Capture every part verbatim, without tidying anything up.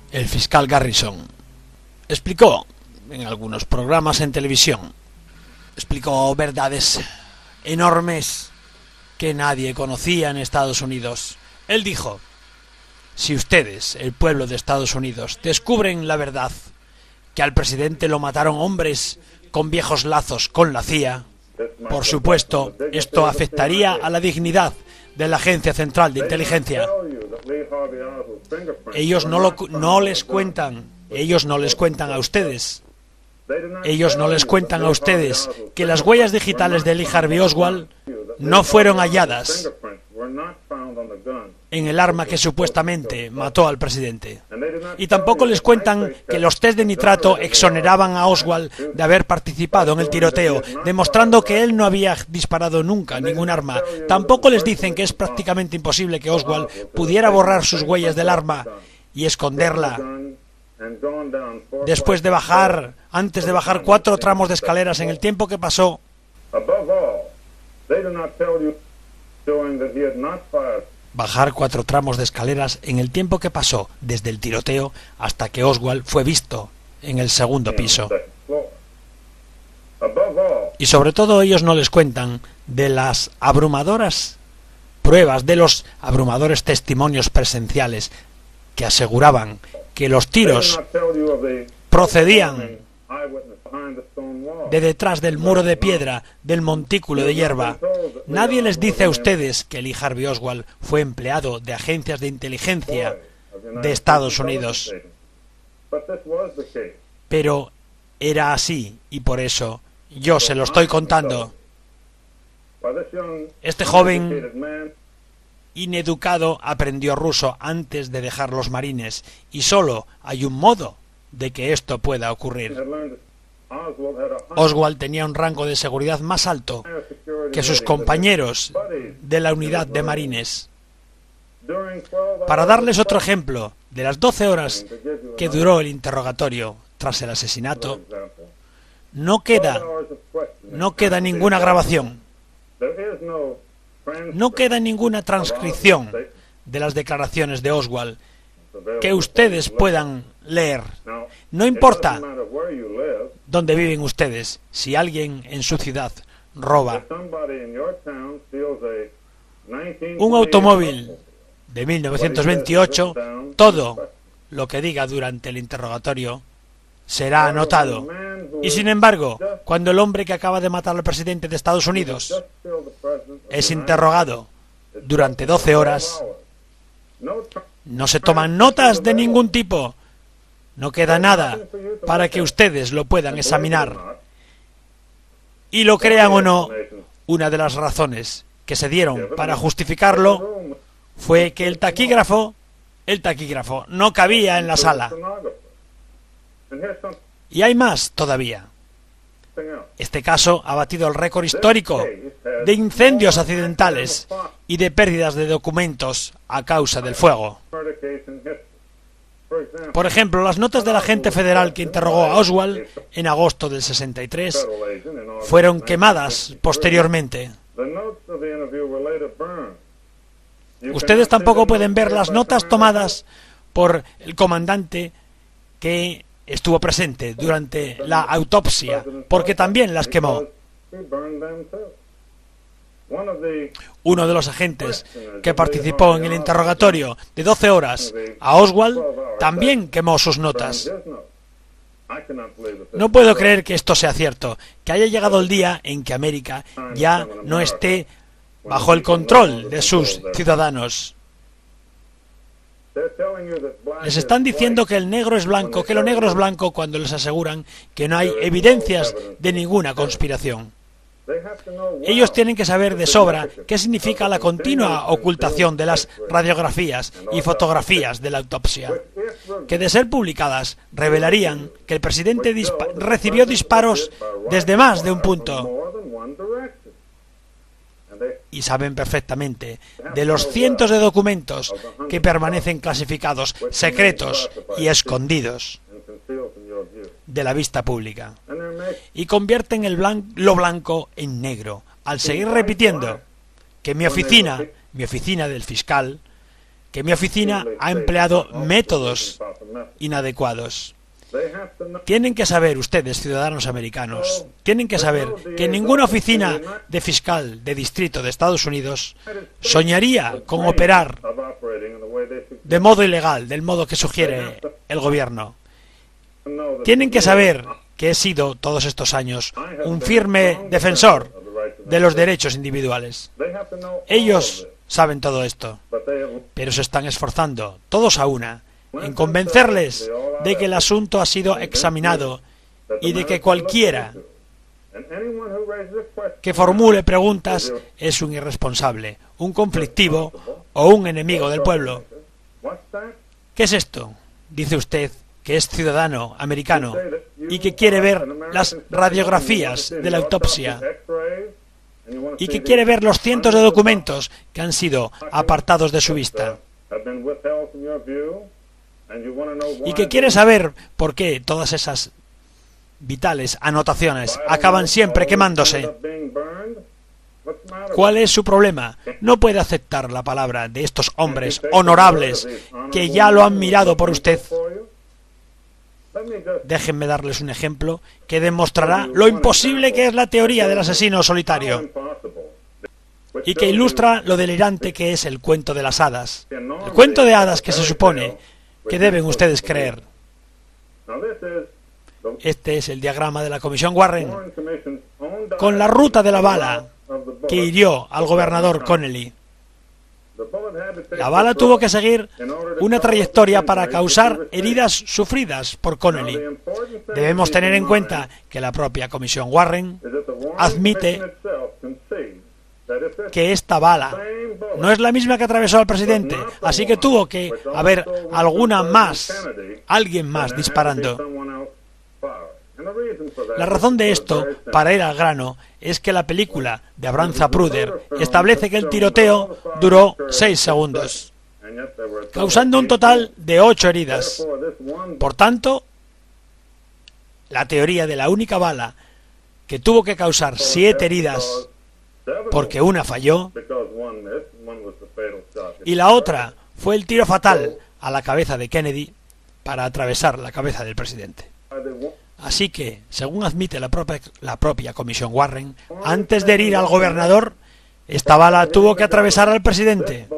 El fiscal Garrison explicó en algunos programas en televisión, explicó verdades enormes que nadie conocía en Estados Unidos. Él dijo: si ustedes, el pueblo de Estados Unidos, descubren la verdad, que al presidente lo mataron hombres con viejos lazos con la C I A, por supuesto, esto afectaría a la dignidad de la Agencia Central de Inteligencia. Ellos no, lo, no les cuentan, ellos no les cuentan a ustedes, ellos no les cuentan a ustedes que las huellas digitales de Lee Harvey Oswald no fueron halladas en el arma que supuestamente mató al presidente. Y tampoco les cuentan que los test de nitrato exoneraban a Oswald de haber participado en el tiroteo, demostrando que él no había disparado nunca ningún arma. Tampoco les dicen que es prácticamente imposible que Oswald pudiera borrar sus huellas del arma y esconderla después de bajar, antes de bajar cuatro tramos de escaleras en el tiempo que pasó. Bajar cuatro tramos de escaleras en el tiempo que pasó desde el tiroteo hasta que Oswald fue visto en el segundo piso. Y sobre todo ellos no les cuentan de las abrumadoras pruebas, de los abrumadores testimonios presenciales que aseguraban que los tiros procedían de detrás del muro de piedra del montículo de hierba. Nadie les dice a ustedes que Lee Harvey Oswald fue empleado de agencias de inteligencia de Estados Unidos. Pero era así, y por eso yo se lo estoy contando. Este joven ineducado aprendió ruso antes de dejar los marines, y solo hay un modo de que esto pueda ocurrir. Oswald tenía un rango de seguridad más alto que sus compañeros de la unidad de marines. Para darles otro ejemplo, de las doce horas que duró el interrogatorio tras el asesinato, no queda, no queda ninguna grabación, no queda ninguna transcripción de las declaraciones de Oswald que ustedes puedan leer. No importa dónde viven ustedes, si alguien en su ciudad roba un automóvil de mil novecientos veintiocho, todo lo que diga durante el interrogatorio será anotado. Y sin embargo, cuando el hombre que acaba de matar al presidente de Estados Unidos es interrogado durante doce horas, no se toman notas de ningún tipo. No queda nada para que ustedes lo puedan examinar. Y lo crean o no, una de las razones que se dieron para justificarlo fue que el taquígrafo, el taquígrafo no cabía en la sala. Y hay más todavía. Este caso ha batido el récord histórico de incendios accidentales y de pérdidas de documentos a causa del fuego. Por ejemplo, las notas del agente federal que interrogó a Oswald en agosto del sesenta y tres fueron quemadas posteriormente. Ustedes tampoco pueden ver las notas tomadas por el comandante que estuvo presente durante la autopsia, porque también las quemó. Uno de los agentes que participó en el interrogatorio de doce horas a Oswald también quemó sus notas. No puedo creer que esto sea cierto, que haya llegado el día en que América ya no esté bajo el control de sus ciudadanos. Les están diciendo que el negro es blanco, que lo negro es blanco, cuando les aseguran que no hay evidencias de ninguna conspiración. Ellos tienen que saber de sobra qué significa la continua ocultación de las radiografías y fotografías de la autopsia, que de ser publicadas revelarían que el presidente dispa- recibió disparos desde más de un punto. Y saben perfectamente de los cientos de documentos que permanecen clasificados, secretos y escondidos de la vista pública, y convierten el blan- lo blanco en negro, al seguir repitiendo que mi oficina, mi oficina del fiscal, que mi oficina ha empleado métodos inadecuados. Tienen que saber ustedes, ciudadanos americanos, tienen que saber que ninguna oficina de fiscal de distrito de Estados Unidos soñaría con operar de modo ilegal, del modo que sugiere el gobierno. Tienen que saber que he sido todos estos años un firme defensor de los derechos individuales. Ellos saben todo esto, pero se están esforzando, todos a una, en convencerles de que el asunto ha sido examinado y de que cualquiera que formule preguntas es un irresponsable, un conflictivo o un enemigo del pueblo. ¿Qué es esto? Dice usted que es ciudadano americano y que quiere ver las radiografías de la autopsia y que quiere ver los cientos de documentos que han sido apartados de su vista y que quiere saber por qué todas esas vitales anotaciones acaban siempre quemándose. ¿Cuál es su problema? No puede aceptar la palabra de estos hombres honorables que ya lo han mirado por usted. Déjenme darles un ejemplo que demostrará lo imposible que es la teoría del asesino solitario y que ilustra lo delirante que es el cuento de las hadas. El cuento de hadas que se supone que deben ustedes creer. Este es el diagrama de la Comisión Warren con la ruta de la bala que hirió al gobernador Connally. La bala tuvo que seguir una trayectoria para causar heridas sufridas por Connally. Debemos tener en cuenta que la propia Comisión Warren admite que esta bala no es la misma que atravesó al presidente, así que tuvo que haber alguna más, alguien más disparando. La razón de esto, para ir al grano, es que la película de Abraham Zapruder establece que el tiroteo duró seis segundos, causando un total de ocho heridas. Por tanto, la teoría de la única bala que tuvo que causar siete heridas porque una falló y la otra fue el tiro fatal a la cabeza de Kennedy para atravesar la cabeza del presidente. Así que, según admite la propia, la propia Comisión Warren, antes de herir al gobernador, esta bala tuvo que atravesar al presidente,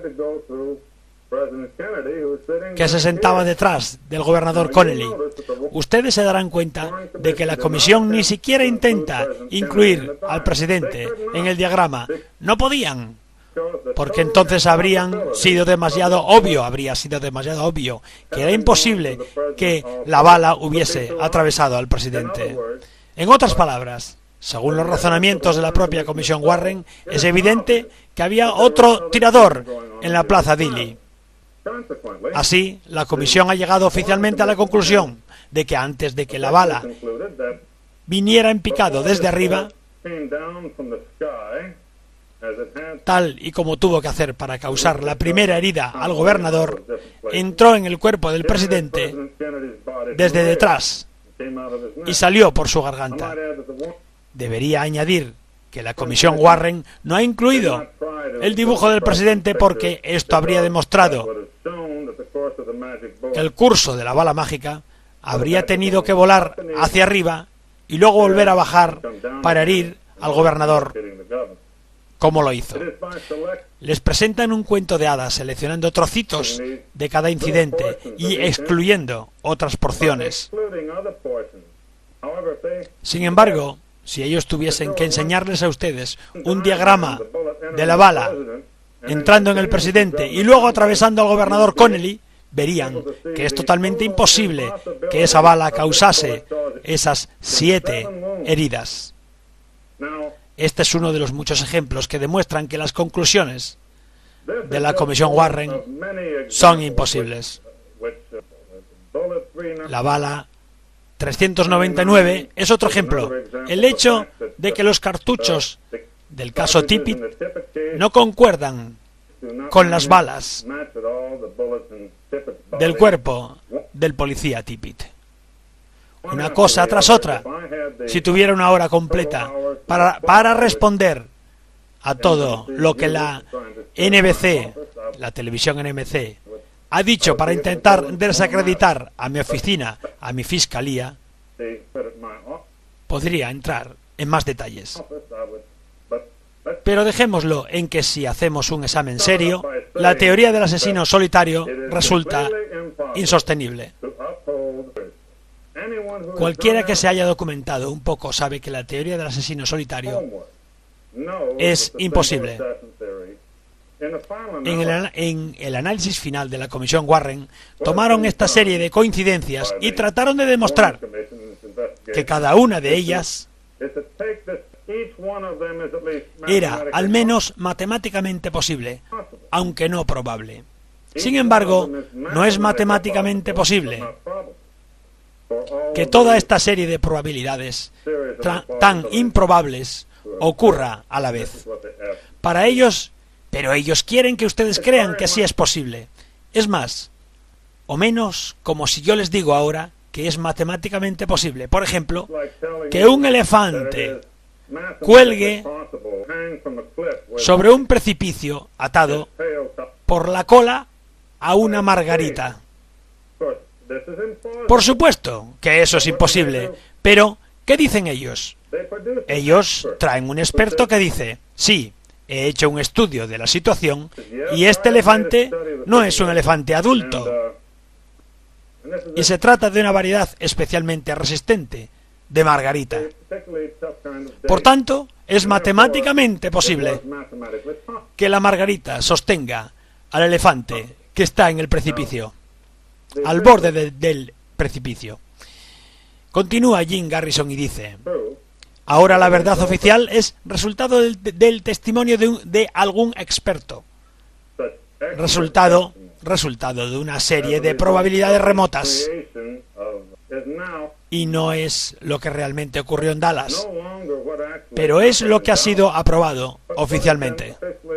que se sentaba detrás del gobernador Connally. Ustedes se darán cuenta de que la comisión ni siquiera intenta incluir al presidente en el diagrama. No podían, porque entonces habrían sido demasiado obvio, habría sido demasiado obvio que era imposible que la bala hubiese atravesado al presidente. En otras palabras, según los razonamientos de la propia Comisión Warren, es evidente que había otro tirador en la Plaza Dilley. Así, la comisión ha llegado oficialmente a la conclusión de que antes de que la bala viniera en picado desde arriba, tal y como tuvo que hacer para causar la primera herida al gobernador, entró en el cuerpo del presidente desde detrás y salió por su garganta. Debería añadir que la Comisión Warren no ha incluido el dibujo del presidente porque esto habría demostrado que el curso de la bala mágica habría tenido que volar hacia arriba y luego volver a bajar para herir al gobernador, como lo hizo. Les presentan un cuento de hadas seleccionando trocitos de cada incidente y excluyendo otras porciones. Sin embargo, si ellos tuviesen que enseñarles a ustedes un diagrama de la bala entrando en el presidente y luego atravesando al gobernador Connally, verían que es totalmente imposible que esa bala causase esas siete heridas. Este es uno de los muchos ejemplos que demuestran que las conclusiones de la Comisión Warren son imposibles. La bala trescientos noventa y nueve es otro ejemplo. El hecho de que los cartuchos del caso Tippit no concuerdan con las balas del cuerpo del policía Tippit. Una cosa tras otra. Si tuviera una hora completa para, para responder a todo lo que la N B C, la televisión N B C, ha dicho para intentar desacreditar a mi oficina, a mi fiscalía, podría entrar en más detalles. Pero dejémoslo en que si hacemos un examen serio, la teoría del asesino solitario resulta insostenible. Cualquiera que se haya documentado un poco sabe que la teoría del asesino solitario es imposible. En el, en el análisis final de la Comisión Warren, tomaron esta serie de coincidencias y trataron de demostrar que cada una de ellas era al menos matemáticamente posible, aunque no probable. Sin embargo, no es matemáticamente posible que toda esta serie de probabilidades tan improbables ocurra a la vez. Para ellos, pero ellos quieren que ustedes crean que sí es posible. Es más, o menos, como si yo les digo ahora que es matemáticamente posible. Por ejemplo, que un elefante cuelgue sobre un precipicio atado por la cola a una margarita. Por supuesto que eso es imposible, pero ¿qué dicen ellos? Ellos traen un experto que dice, sí, he hecho un estudio de la situación y este elefante no es un elefante adulto. Y se trata de una variedad especialmente resistente, de margarita. Por tanto, es matemáticamente posible que la margarita sostenga al elefante que está en el precipicio, al borde de, del precipicio. Continúa Jim Garrison y dice, ahora la verdad oficial es resultado del, del testimonio de, un, de algún experto, resultado, resultado de una serie de probabilidades remotas, y no es lo que realmente ocurrió en Dallas, pero es lo que ha sido aprobado oficialmente.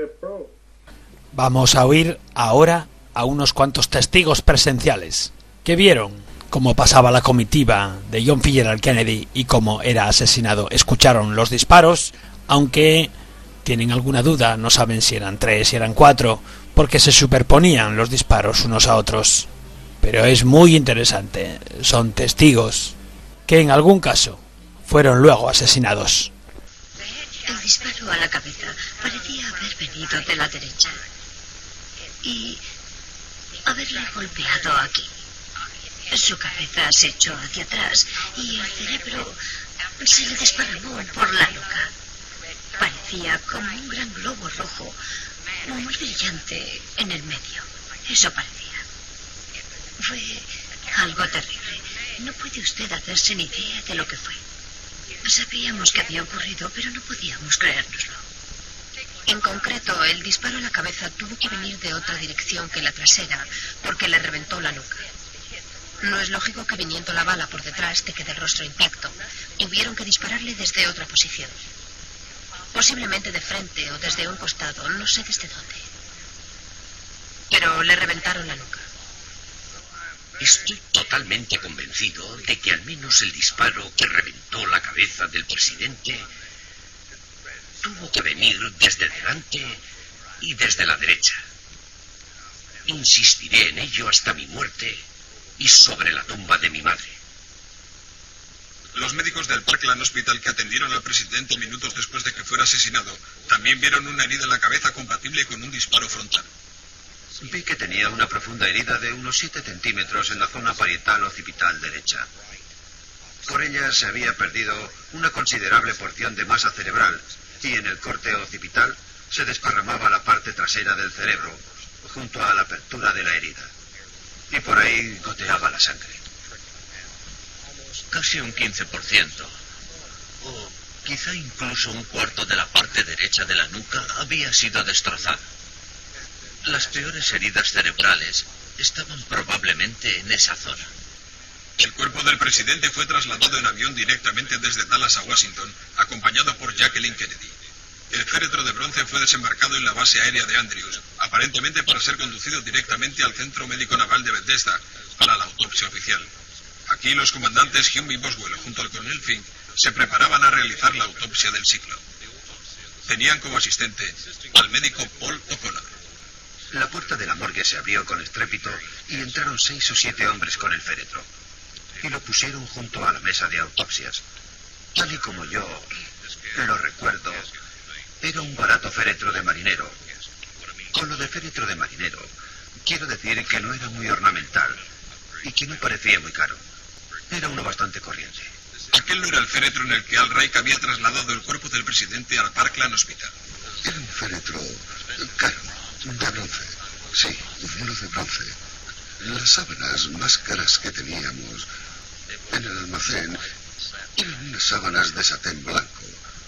Vamos a oír ahora a unos cuantos testigos presenciales que vieron cómo pasaba la comitiva de John Fitzgerald Kennedy y cómo era asesinado. Escucharon los disparos, aunque tienen alguna duda, no saben si eran tres, si eran cuatro, porque se superponían los disparos unos a otros. Pero es muy interesante, son testigos que en algún caso fueron luego asesinados. El disparo a la cabeza parecía haber venido de la derecha y haberle golpeado aquí. Su cabeza se echó hacia atrás y el cerebro se le desparramó por la nuca. Parecía como un gran globo rojo, muy brillante en el medio. Eso parecía. Fue algo terrible. No puede usted hacerse ni idea de lo que fue. Sabíamos que había ocurrido, pero no podíamos creérnoslo. En concreto, el disparo a la cabeza tuvo que venir de otra dirección que la trasera, porque le reventó la nuca. No es lógico que viniendo la bala por detrás te quede el rostro intacto. Tuvieron que dispararle desde otra posición. Posiblemente de frente o desde un costado, no sé desde dónde. Pero le reventaron la nuca. Estoy totalmente convencido de que al menos el disparo que reventó la cabeza del presidente tuvo que venir desde delante y desde la derecha. Insistiré en ello hasta mi muerte y sobre la tumba de mi madre. Los médicos del Parkland Hospital que atendieron al presidente minutos después de que fuera asesinado también vieron una herida en la cabeza compatible con un disparo frontal. Vi que tenía una profunda herida de unos siete centímetros en la zona parietal occipital derecha. Por ella se había perdido una considerable porción de masa cerebral y en el corte occipital se desparramaba la parte trasera del cerebro, junto a la apertura de la herida. Y por ahí goteaba la sangre. Casi un quince por ciento, o quizá incluso un cuarto de la parte derecha de la nuca había sido destrozada. Las peores heridas cerebrales estaban probablemente en esa zona. El cuerpo del presidente fue trasladado en avión directamente desde Dallas a Washington, acompañado por Jacqueline Kennedy. El féretro de bronce fue desembarcado en la base aérea de Andrews, aparentemente para ser conducido directamente al Centro Médico Naval de Bethesda para la autopsia oficial. Aquí los comandantes Hume y Boswell, junto al coronel Fink, se preparaban a realizar la autopsia del siglo. Tenían como asistente al médico Paul O'Connor. La puerta de la morgue se abrió con estrépito y entraron seis o siete hombres con el féretro. Y lo pusieron junto a la mesa de autopsias. Tal y como yo lo recuerdo, era un barato féretro de marinero. Con lo de féretro de marinero, quiero decir que no era muy ornamental y que no parecía muy caro. Era uno bastante corriente. Aquel no era el féretro en el que Al Reich había trasladado el cuerpo del presidente al Parkland Hospital. Era un féretro caro, de bronce. Sí, uno de bronce. Las sábanas más caras que teníamos en el almacén eran unas sábanas de satén blanco.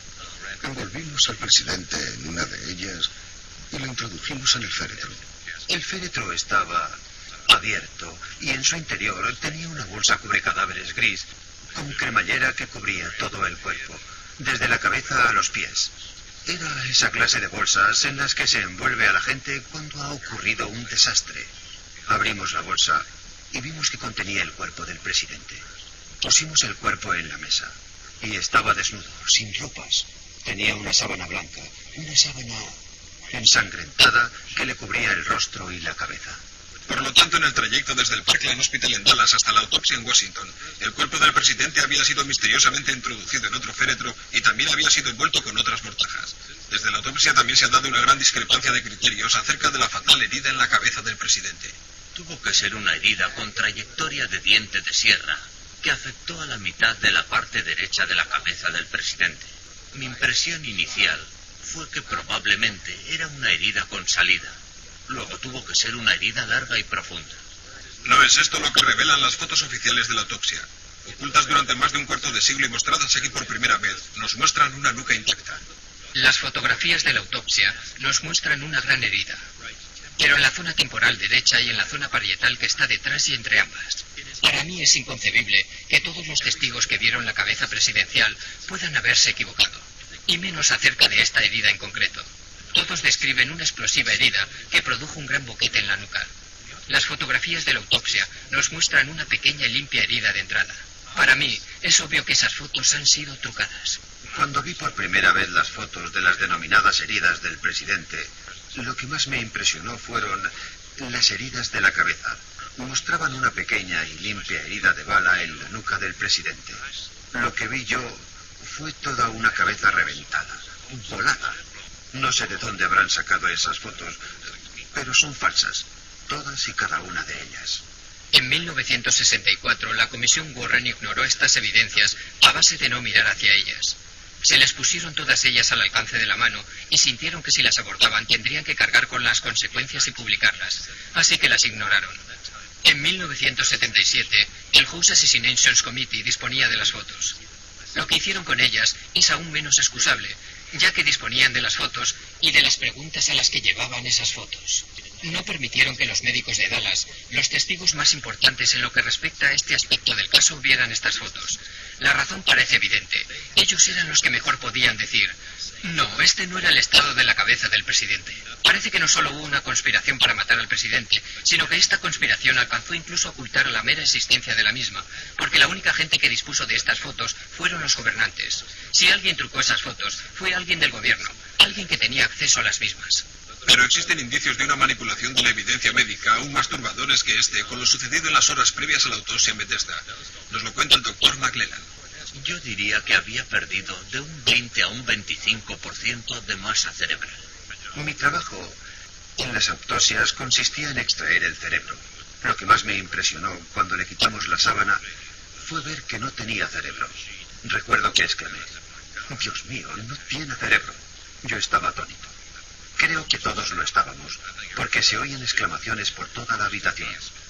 Envolvimos al presidente en una de ellas y lo introdujimos en el féretro. El féretro estaba abierto y en su interior tenía una bolsa cubrecadáveres gris con cremallera que cubría todo el cuerpo, desde la cabeza a los pies. Era esa clase de bolsas en las que se envuelve a la gente cuando ha ocurrido un desastre. Abrimos la bolsa y vimos que contenía el cuerpo del presidente. Pusimos el cuerpo en la mesa y estaba desnudo, sin ropas. Tenía una sábana blanca, una sábana ensangrentada que le cubría el rostro y la cabeza. Por lo tanto, en el trayecto desde el Parkland Hospital en Dallas hasta la autopsia en Washington, el cuerpo del presidente había sido misteriosamente introducido en otro féretro y también había sido envuelto con otras mortajas. Desde la autopsia también se ha dado una gran discrepancia de criterios acerca de la fatal herida en la cabeza del presidente. Tuvo que ser una herida con trayectoria de diente de sierra, que afectó a la mitad de la parte derecha de la cabeza del presidente. Mi impresión inicial fue que probablemente era una herida con salida. Luego tuvo que ser una herida larga y profunda. No es esto lo que revelan las fotos oficiales de la autopsia. Ocultas durante más de un cuarto de siglo y mostradas aquí por primera vez, nos muestran una nuca intacta. Las fotografías de la autopsia nos muestran una gran herida, pero en la zona temporal derecha y en la zona parietal que está detrás y entre ambas. Para mí es inconcebible que todos los testigos que vieron la cabeza presidencial puedan haberse equivocado, y menos acerca de esta herida en concreto. Todos describen una explosiva herida que produjo un gran boquete en la nuca. Las fotografías de la autopsia nos muestran una pequeña y limpia herida de entrada. Para mí, es obvio que esas fotos han sido trucadas. Cuando vi por primera vez las fotos de las denominadas heridas del presidente, lo que más me impresionó fueron las heridas de la cabeza. Mostraban una pequeña y limpia herida de bala en la nuca del presidente. Lo que vi yo fue toda una cabeza reventada, volada. No sé de dónde habrán sacado esas fotos, pero son falsas, todas y cada una de ellas. En mil novecientos sesenta y cuatro, la Comisión Warren ignoró estas evidencias a base de no mirar hacia ellas. Se les pusieron todas ellas al alcance de la mano y sintieron que si las abortaban tendrían que cargar con las consecuencias y publicarlas, así que las ignoraron. En mil novecientos setenta y siete, el House Assassinations Committee disponía de las fotos. Lo que hicieron con ellas es aún menos excusable, ya que disponían de las fotos y de las preguntas a las que llevaban esas fotos. No permitieron que los médicos de Dallas, los testigos más importantes en lo que respecta a este aspecto del caso, vieran estas fotos. La razón parece evidente. Ellos eran los que mejor podían decir: no, este no era el estado de la cabeza del presidente. Parece que no solo hubo una conspiración para matar al presidente, sino que esta conspiración alcanzó incluso a ocultar la mera existencia de la misma, porque la única gente que dispuso de estas fotos fueron los gobernantes. Si alguien trucó esas fotos, fue alguien del gobierno, alguien que tenía acceso a las mismas. Pero existen indicios de una manipulación de la evidencia médica aún más turbadores que este, con lo sucedido en las horas previas a la autopsia en Bethesda. Nos lo cuenta el doctor McClellan. Yo diría que había perdido de un veinte a un veinticinco por ciento de masa cerebral. Mi trabajo en las autopsias consistía en extraer el cerebro. Lo que más me impresionó cuando le quitamos la sábana fue ver que no tenía cerebro. Recuerdo que exclamé: Dios mío, no tiene cerebro. Yo estaba atónito. Creo que todos lo estábamos, porque se oían exclamaciones por toda la habitación.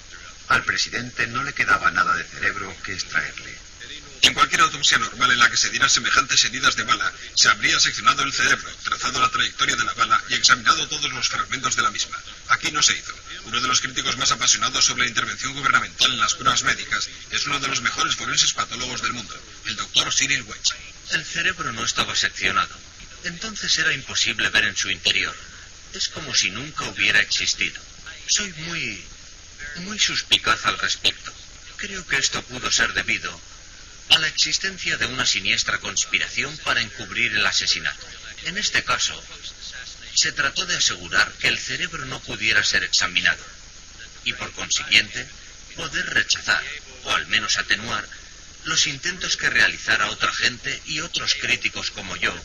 Al presidente no le quedaba nada de cerebro que extraerle. En cualquier autopsia normal en la que se dieran semejantes heridas de bala, se habría seccionado el cerebro, trazado la trayectoria de la bala y examinado todos los fragmentos de la misma. Aquí no se hizo. Uno de los críticos más apasionados sobre la intervención gubernamental en las pruebas médicas es uno de los mejores forenses patólogos del mundo, el doctor Cyril Wedge. El cerebro no estaba seccionado. Entonces era imposible ver en su interior. Es como si nunca hubiera existido. Soy muy... muy suspicaz al respecto. Creo que esto pudo ser debido a la existencia de una siniestra conspiración para encubrir el asesinato. En este caso, se trató de asegurar que el cerebro no pudiera ser examinado y, por consiguiente, poder rechazar, o al menos atenuar, los intentos que realizara otra gente y otros críticos como yo,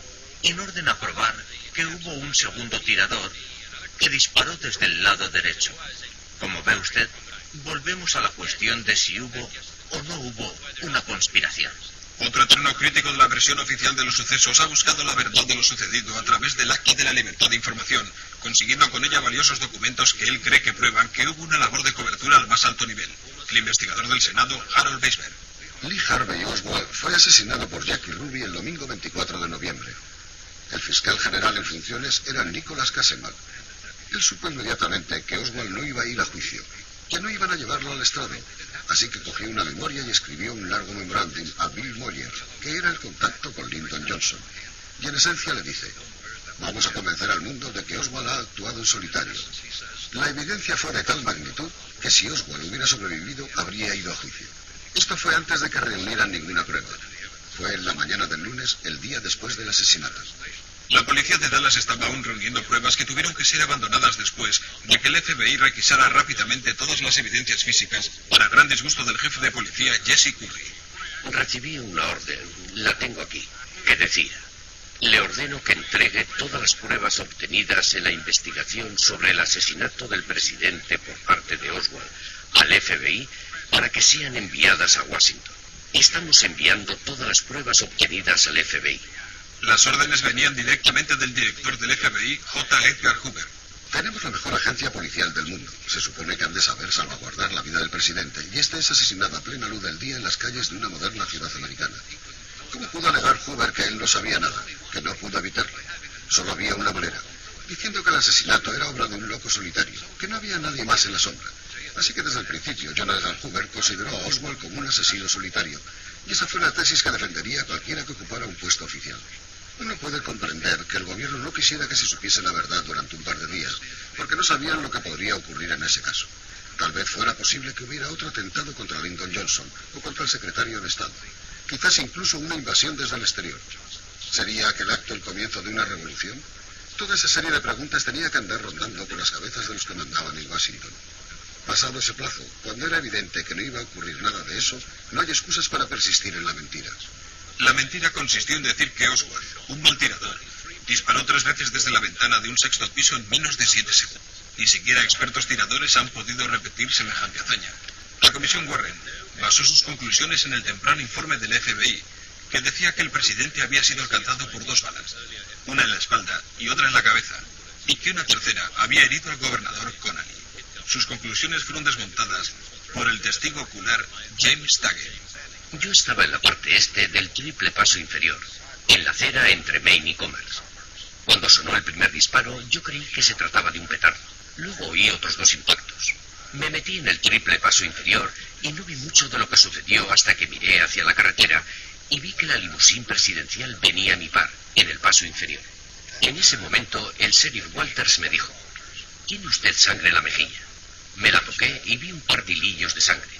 en orden a probar que hubo un segundo tirador que disparó desde el lado derecho. Como ve usted, volvemos a la cuestión de si hubo o no hubo una conspiración. Otro eterno crítico de la versión oficial de los sucesos ha buscado la verdad de lo sucedido a través del acta de la libertad de información, consiguiendo con ella valiosos documentos que él cree que prueban que hubo una labor de cobertura al más alto nivel. El investigador del Senado, Harold Weisberg. Lee Harvey Oswald fue asesinado por Jackie Ruby el domingo veinticuatro de noviembre. El fiscal general en funciones era Nicholas Casemar. Él supo inmediatamente que Oswald no iba a ir a juicio, que no iban a llevarlo al estrado, así que cogió una memoria y escribió un largo memorándum a Bill Moyer, que era el contacto con Lyndon Johnson. Y en esencia le dice: vamos a convencer al mundo de que Oswald ha actuado en solitario. La evidencia fue de tal magnitud que si Oswald hubiera sobrevivido, habría ido a juicio. Esto fue antes de que reunieran ninguna prueba. Fue en la mañana del lunes, el día después del asesinato. La policía de Dallas estaba aún reuniendo pruebas que tuvieron que ser abandonadas después de que el F B I requisara rápidamente todas las evidencias físicas, para gran disgusto del jefe de policía, Jesse Curry. Recibí una orden, la tengo aquí, que decía: le ordeno que entregue todas las pruebas obtenidas en la investigación sobre el asesinato del presidente por parte de Oswald al F B I para que sean enviadas a Washington. Estamos enviando todas las pruebas obtenidas al F B I. Las órdenes venían directamente del director del F B I, J. Edgar Hoover. Tenemos la mejor agencia policial del mundo. Se supone que han de saber salvaguardar la vida del presidente, y este es asesinado a plena luz del día en las calles de una moderna ciudad americana. ¿Cómo pudo alegar Hoover que él no sabía nada, que no pudo evitarlo? Solo había una manera, diciendo que el asesinato era obra de un loco solitario, que no había nadie más en la sombra. Así que desde el principio John Edgar Hoover consideró a Oswald como un asesino solitario, y esa fue la tesis que defendería cualquiera que ocupara un puesto oficial. Uno puede comprender que el gobierno no quisiera que se supiese la verdad durante un par de días, porque no sabían lo que podría ocurrir en ese caso. Tal vez fuera posible que hubiera otro atentado contra Lyndon Johnson o contra el secretario de Estado. Quizás incluso una invasión desde el exterior. ¿Sería aquel acto el comienzo de una revolución? Toda esa serie de preguntas tenía que andar rondando por las cabezas de los que mandaban en Washington. Pasado ese plazo, cuando era evidente que no iba a ocurrir nada de eso, no hay excusas para persistir en la mentira. La mentira consistió en decir que Oswald, un mal tirador, disparó tres veces desde la ventana de un sexto piso en menos de siete segundos. Ni siquiera expertos tiradores han podido repetir semejante hazaña. La comisión Warren basó sus conclusiones en el temprano informe del F B I, que decía que el presidente había sido alcanzado por dos balas, una en la espalda y otra en la cabeza, y que una tercera había herido al gobernador Connally. Sus conclusiones fueron desmontadas por el testigo ocular James Taggart. Yo estaba en la parte este del triple paso inferior, en la acera entre Main y Commerce. Cuando sonó el primer disparo, yo creí que se trataba de un petardo. Luego oí otros dos impactos. Me metí en el triple paso inferior y no vi mucho de lo que sucedió hasta que miré hacia la carretera y vi que la limusín presidencial venía a mi par, en el paso inferior. En ese momento, el sheriff Walters me dijo: ¿tiene usted sangre en la mejilla? Me la toqué y vi un par de hilillos de sangre.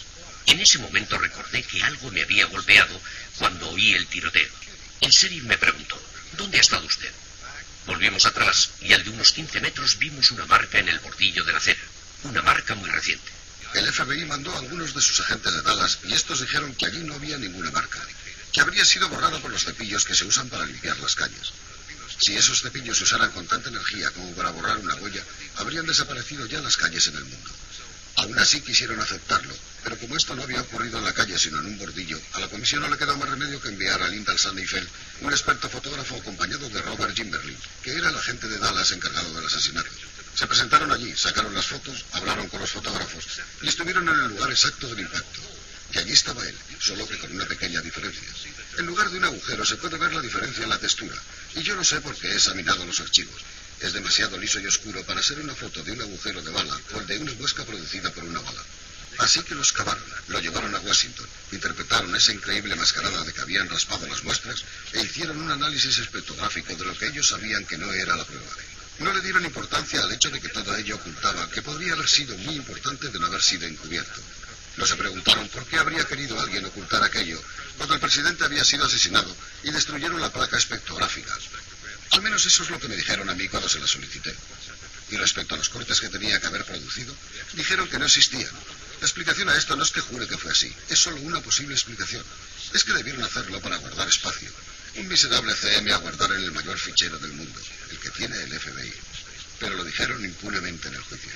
En ese momento recordé que algo me había golpeado cuando oí el tiroteo. El sheriff me preguntó: ¿dónde ha estado usted? Volvimos atrás y al de unos quince metros vimos una marca en el bordillo de la acera. Una marca muy reciente. El F B I mandó a algunos de sus agentes de Dallas y estos dijeron que allí no había ninguna marca, que habría sido borrada por los cepillos que se usan para limpiar las calles. Si esos cepillos se usaran con tanta energía como para borrar una huella, habrían desaparecido ya las calles en el mundo. Aún así quisieron aceptarlo, pero como esto no había ocurrido en la calle sino en un bordillo, a la comisión no le quedó más remedio que enviar a Lyndall Sonnenfeld, un experto fotógrafo acompañado de Robert Gimberlin, que era el agente de Dallas encargado del asesinato. Se presentaron allí, sacaron las fotos, hablaron con los fotógrafos y estuvieron en el lugar exacto del impacto. Y allí estaba él, solo que con una pequeña diferencia. En lugar de un agujero se puede ver la diferencia en la textura, y yo lo sé porque he examinado los archivos. Es demasiado liso y oscuro para ser una foto de un agujero de bala o el de una muesca producida por una bala. Así que los cavaron, lo llevaron a Washington, interpretaron esa increíble mascarada de que habían raspado las muestras e hicieron un análisis espectrográfico de lo que ellos sabían que no era la prueba. No le dieron importancia al hecho de que todo ello ocultaba que podría haber sido muy importante de no haber sido encubierto. No se preguntaron por qué habría querido alguien ocultar aquello cuando el presidente había sido asesinado y destruyeron la placa espectrográfica. Al menos eso es lo que me dijeron a mí cuando se la solicité. Y respecto a los cortes que tenía que haber producido, dijeron que no existían. La explicación a esto no es que jure que fue así, es solo una posible explicación. Es que debieron hacerlo para guardar espacio. Un miserable C M a guardar en el mayor fichero del mundo, el que tiene el F B I. Pero lo dijeron impunemente en el juicio.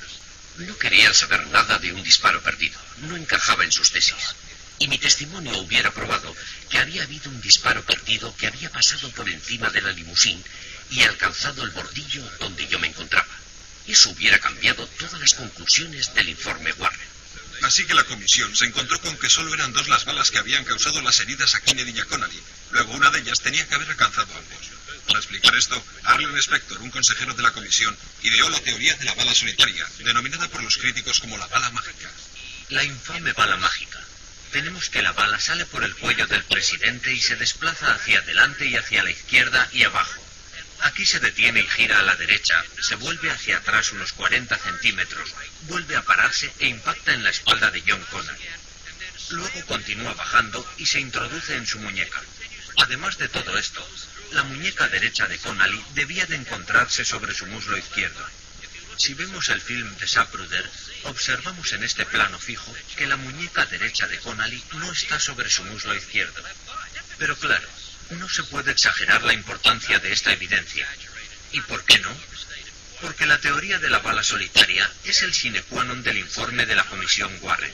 No querían saber nada de un disparo perdido. No encajaba en sus tesis. Y mi testimonio hubiera probado que había habido un disparo perdido que había pasado por encima de la limusín y alcanzado el bordillo donde yo me encontraba. Eso hubiera cambiado todas las conclusiones del informe Warren. Así que la comisión se encontró con que solo eran dos las balas que habían causado las heridas a Kennedy y a Connally. Luego una de ellas tenía que haber alcanzado a ambos. Para explicar esto, Arlen Spector, un consejero de la comisión, ideó la teoría de la bala solitaria, denominada por los críticos como la bala mágica. La infame bala mágica. Tenemos que la bala sale por el cuello del presidente y se desplaza hacia adelante y hacia la izquierda y abajo. Aquí se detiene y gira a la derecha, se vuelve hacia atrás unos cuarenta centímetros, vuelve a pararse e impacta en la espalda de John Connally. Luego continúa bajando y se introduce en su muñeca. Además de todo esto, la muñeca derecha de Connally debía de encontrarse sobre su muslo izquierdo. Si vemos el film de Zapruder, observamos en este plano fijo que la muñeca derecha de Connally no está sobre su muslo izquierdo. Pero claro, no se puede exagerar la importancia de esta evidencia. ¿Y por qué no? Porque la teoría de la bala solitaria es el sine qua non del informe de la comisión Warren.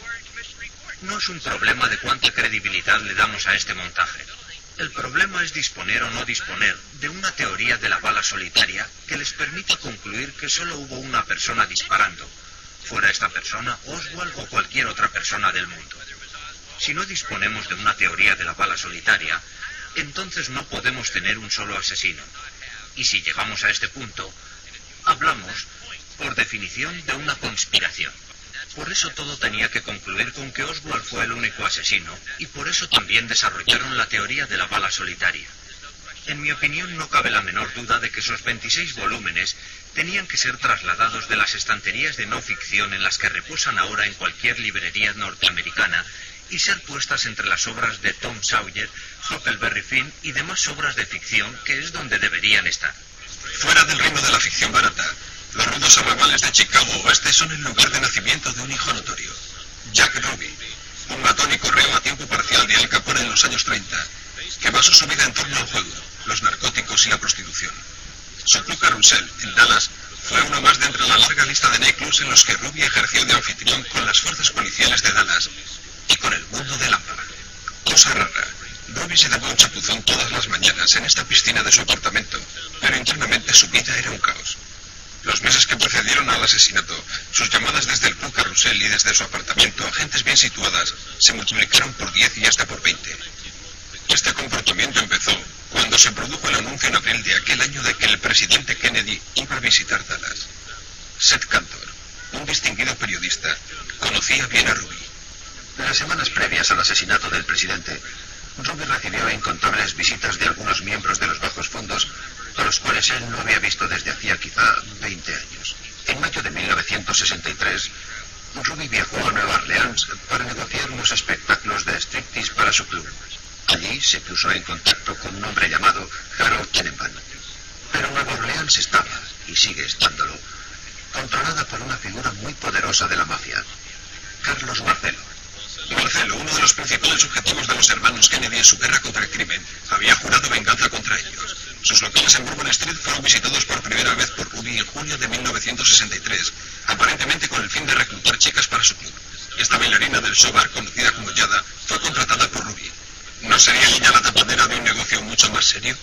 No es un problema de cuánta credibilidad le damos a este montaje. El problema es disponer o no disponer de una teoría de la bala solitaria que les permita concluir que solo hubo una persona disparando, fuera esta persona, Oswald o cualquier otra persona del mundo. Si no disponemos de una teoría de la bala solitaria, entonces no podemos tener un solo asesino. Y si llegamos a este punto, hablamos, por definición, de una conspiración. Por eso todo tenía que concluir con que Oswald fue el único asesino, y por eso también desarrollaron la teoría de la bala solitaria. En mi opinión no cabe la menor duda de que esos veintiséis volúmenes tenían que ser trasladados de las estanterías de no ficción en las que reposan ahora en cualquier librería norteamericana y ser puestas entre las obras de Tom Sawyer, Huckleberry Finn y demás obras de ficción, que es donde deberían estar. Fuera del reino de la ficción barata, los rudos arrabales de Chicago Oeste son el lugar de nacimiento de un hijo notorio, Jack Ruby, un matón y correo a tiempo parcial de Al Capone en los años treinta, que basó su vida en torno al juego, los narcóticos y la prostitución. Su club Carousel, en Dallas, fue uno más de entre la larga lista de nightclubs en los que Ruby ejerció de anfitrión con las fuerzas policiales de Dallas y con el mundo de Lámpara. Cosa rara, Ruby se daba un chapuzón todas las mañanas en esta piscina de su apartamento, pero internamente su vida era un caos. Los meses que precedieron al asesinato, sus llamadas desde el club Carrusel y desde su apartamento a gentes bien situadas se multiplicaron por diez y hasta por veinte. Este comportamiento empezó cuando se produjo el anuncio en abril de aquel año de que el presidente Kennedy iba a visitar Dallas. Seth Cantor, un distinguido periodista, conocía bien a Ruby. Las semanas previas al asesinato del presidente, Ruby recibió incontables visitas de algunos miembros de los bajos fondos a los cuales él no había visto desde hacía quizá veinte años. En mayo de mil novecientos sesenta y tres, Ruby viajó a Nueva Orleans para negociar unos espectáculos de striptease para su club. Allí se puso en contacto con un hombre llamado Harold Tenenbaum. Pero Nueva Orleans estaba, y sigue estándolo, controlada por una figura muy poderosa de la mafia, Carlos Marcello. Marcello, uno de los principales objetivos de los hermanos Kennedy en su guerra contra el crimen, había jurado venganza contra ellos. Sus locales en Bourbon Street fueron visitados por primera vez por Ruby en junio de mil novecientos sesenta y tres, aparentemente con el fin de reclutar chicas para su club. Esta bailarina del show bar, conocida como Yada, fue contratada por Ruby. ¿No sería ella la tapadera de un negocio mucho más serio?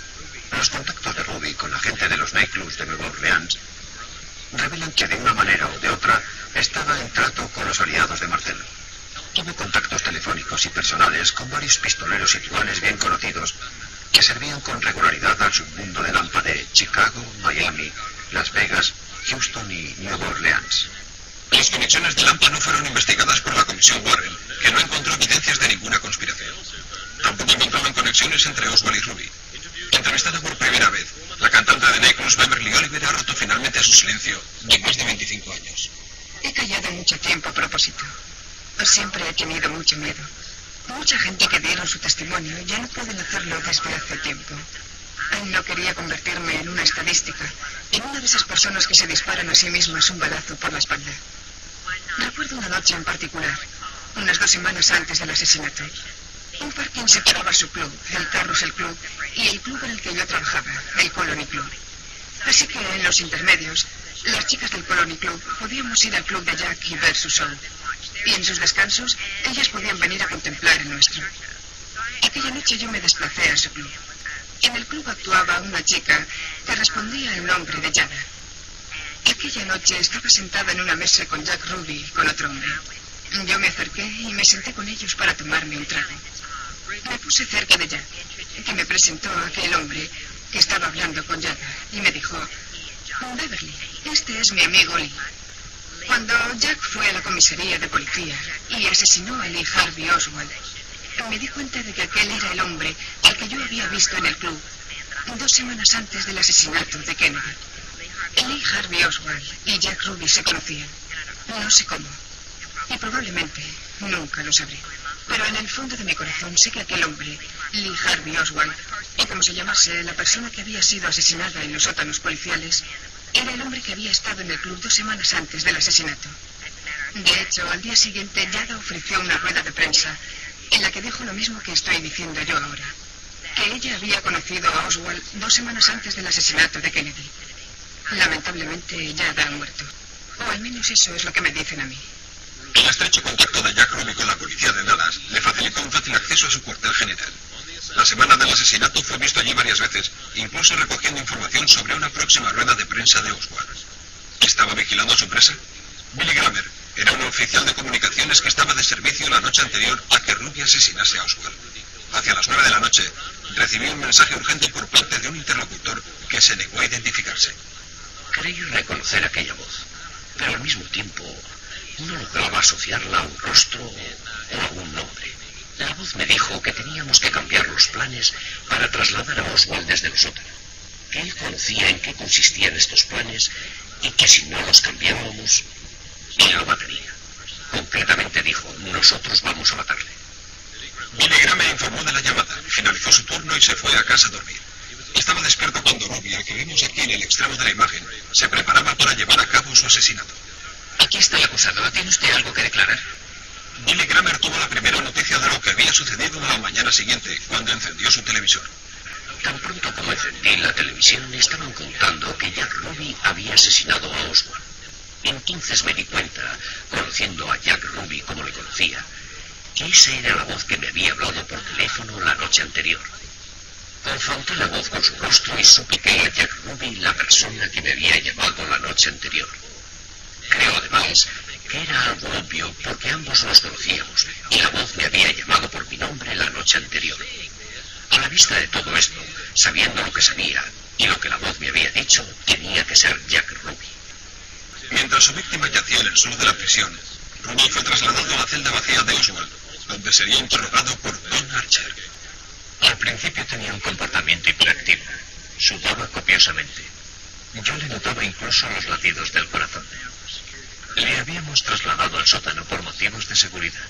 Los contactos de Ruby con la gente de los nightclubs de Nueva Orleans revelan que de una manera o de otra estaba en trato con los aliados de Marcello. Tuvo contactos telefónicos y personales con varios pistoleros iguales bien conocidos que servían con regularidad al submundo de Lampa de Chicago, Miami, Las Vegas, Houston y Nueva Orleans. Las conexiones de Lampa no fueron investigadas por la comisión Warren, que no encontró evidencias de ninguna conspiración. Tampoco encontraban conexiones entre Oswald y Ruby. Entrevistada por primera vez, la cantante de nightclubs Beverly Oliver ha roto finalmente su silencio de más de veinticinco años. He callado mucho tiempo a propósito. Siempre he tenido mucho miedo. Mucha gente que dieron su testimonio ya no pueden hacerlo desde hace tiempo. No quería convertirme en una estadística, en una de esas personas que se disparan a sí mismas un balazo por la espalda. Recuerdo una noche en particular, unas dos semanas antes del asesinato. Un parking separaba su club, el Carrusel Club, y el club en el que yo trabajaba, el Colony Club. Así que en los intermedios, las chicas del Colony Club podíamos ir al club de Jack y ver su sol. Y en sus descansos, ellas podían venir a contemplar el nuestro. Aquella noche yo me desplacé a su club. En el club actuaba una chica que respondía al nombre de Jada. Aquella noche estaba sentada en una mesa con Jack Ruby y con otro hombre. Yo me acerqué y me senté con ellos para tomarme un trago. Me puse cerca de Jack, que me presentó a aquel hombre que estaba hablando con Jada, y me dijo: Beverly, este es mi amigo Lee. Cuando Jack fue a la comisaría de policía y asesinó a Lee Harvey Oswald, me di cuenta de que aquel era el hombre al que yo había visto en el club dos semanas antes del asesinato de Kennedy. Lee Harvey Oswald y Jack Ruby se conocían. No sé cómo. Y probablemente nunca lo sabré. Pero en el fondo de mi corazón sé que aquel hombre, Lee Harvey Oswald, y como se llamase la persona que había sido asesinada en los sótanos policiales, era el hombre que había estado en el club dos semanas antes del asesinato. De hecho, al día siguiente, Jada ofreció una rueda de prensa en la que dijo lo mismo que estoy diciendo yo ahora, que ella había conocido a Oswald dos semanas antes del asesinato de Kennedy. Lamentablemente, Jada ha muerto. O al menos eso es lo que me dicen a mí. El estrecho contacto de Jack Ruby con la policía de Dallas le facilitó un fácil acceso a su cuartel general. La semana del asesinato fue visto allí varias veces, incluso recogiendo información sobre una próxima rueda de prensa de Oswald. ¿Estaba vigilando a su presa? Billy Grammer era un oficial de comunicaciones que estaba de servicio la noche anterior a que Ruby asesinase a Oswald. Hacia las nueve de la noche, recibió un mensaje urgente por parte de un interlocutor que se negó a identificarse. Creí reconocer aquella voz, pero al mismo tiempo no lograba asociarla a un rostro o a un nombre. La voz me dijo que teníamos que cambiar los planes para trasladar a Oswald desde el sótano, que él conocía en qué consistían estos planes y que si no los cambiábamos, él lo mataría. Concretamente dijo: nosotros vamos a matarle. Billy Graham me informó de la llamada, finalizó su turno y se fue a casa a dormir. Estaba despierto cuando Ruby, al que vimos aquí en el extremo de la imagen, se preparaba para llevar a cabo su asesinato. Aquí está el acusado. ¿Tiene usted algo que declarar? Billy Grammer tuvo la primera noticia de lo que había sucedido la mañana siguiente, cuando encendió su televisor. Tan pronto como encendí la televisión, estaban contando que Jack Ruby había asesinado a Oswald. Entonces me di cuenta, conociendo a Jack Ruby como le conocía, que esa era la voz que me había hablado por teléfono la noche anterior. Confronté la voz con su rostro y supe que era Jack Ruby la persona que me había llamado la noche anterior. Creo además que era algo obvio porque ambos nos conocíamos y la voz me había llamado por mi nombre la noche anterior. A la vista de todo esto, sabiendo lo que sabía y lo que la voz me había dicho, tenía que ser Jack Ruby. Mientras su víctima yacía en el suelo de la prisión, Ruby fue trasladado a la celda vacía de Oswald, donde sería interrogado por Don Archer. Al principio tenía un comportamiento hiperactivo. Sudaba copiosamente. Yo le notaba incluso los latidos del corazón. Le habíamos trasladado al sótano por motivos de seguridad.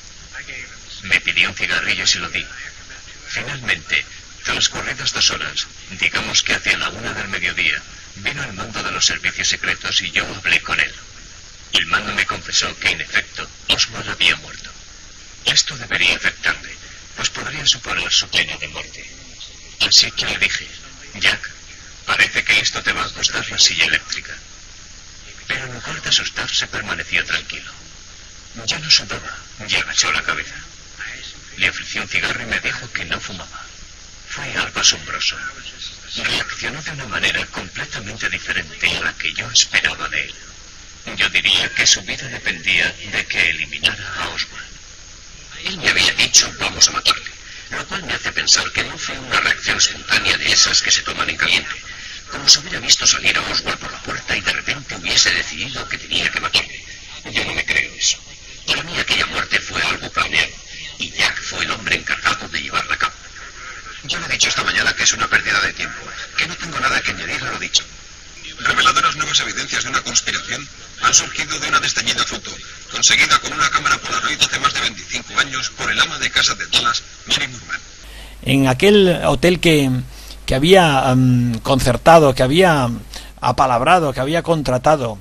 Me pidió un cigarrillo y se lo di. Finalmente, transcurridas dos horas, digamos que hacia la una del mediodía, vino el mando de los servicios secretos y yo hablé con él. El mando me confesó que, en efecto, Oswald había muerto. Esto debería afectarle, pues podría suponer su pena de muerte. Así que le dije: Jack, parece que esto te va a costar la silla eléctrica. Pero en lugar de asustarse, permaneció tranquilo. Ya no sudaba, ya agachó la cabeza. Le ofrecí un cigarro y me dijo que no fumaba. Fue algo asombroso. Reaccionó de una manera completamente diferente a la que yo esperaba de él. Yo diría que su vida dependía de que eliminara a Oswald. Él me había dicho: vamos a matarle, lo cual me hace pensar que no fue una reacción espontánea de esas que se toman en caliente, como si hubiera visto salir a Oswald por la puerta y de repente hubiese decidido que tenía que matarle. Yo no me creo eso. Para mí aquella muerte fue algo planeado, y Jack fue el hombre encargado de llevarla a cabo. Yo le he dicho esta mañana que es una pérdida de tiempo, que no tengo nada que añadir a lo dicho. Reveladoras nuevas evidencias de una conspiración han surgido de una desteñida foto, conseguida con una cámara Polaroid hace más de veinticinco años por el ama de casa de Dallas, Mary Moorman. En aquel hotel que, que había um, concertado, que había apalabrado, que había contratado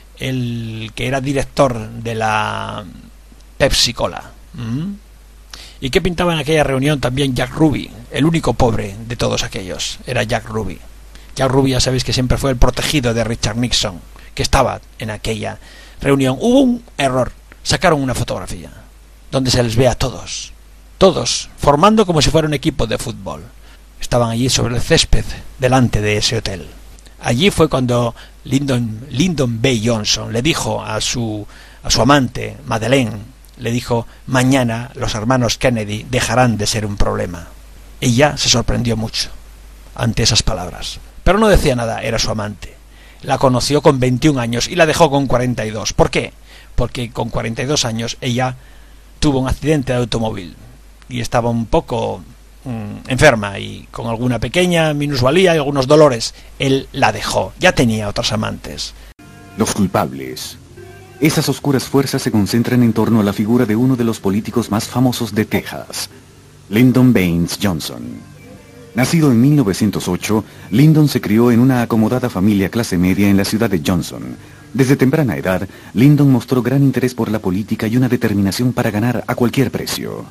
el que era director de la Pepsi Cola. ¿Mm? ¿Y qué pintaba en aquella reunión también Jack Ruby? El único pobre de todos aquellos era Jack Ruby. Jack Ruby, ya sabéis que siempre fue el protegido de Richard Nixon, que estaba en aquella reunión. Hubo un error, sacaron una fotografía donde se les ve a todos, todos, formando como si fuera un equipo de fútbol. Estaban allí sobre el césped, delante de ese hotel. Allí fue cuando Lyndon, Lyndon B. Johnson le dijo a su, a su amante, Madeleine, le dijo: mañana los hermanos Kennedy dejarán de ser un problema. Ella se sorprendió mucho ante esas palabras, pero no decía nada, era su amante. La conoció con veintiún años y la dejó con cuarenta y dos. ¿Por qué? Porque con cuarenta y dos años ella tuvo un accidente de automóvil y estaba un poco mmm, enferma y con alguna pequeña minusvalía y algunos dolores. Él la dejó, ya tenía otras amantes. Los culpables. Esas oscuras fuerzas se concentran en torno a la figura de uno de los políticos más famosos de Texas, Lyndon Baines Johnson. Nacido en mil novecientos ocho, Lyndon se crió en una acomodada familia clase media en la ciudad de Johnson. Desde temprana edad, Lyndon mostró gran interés por la política y una determinación para ganar a cualquier precio.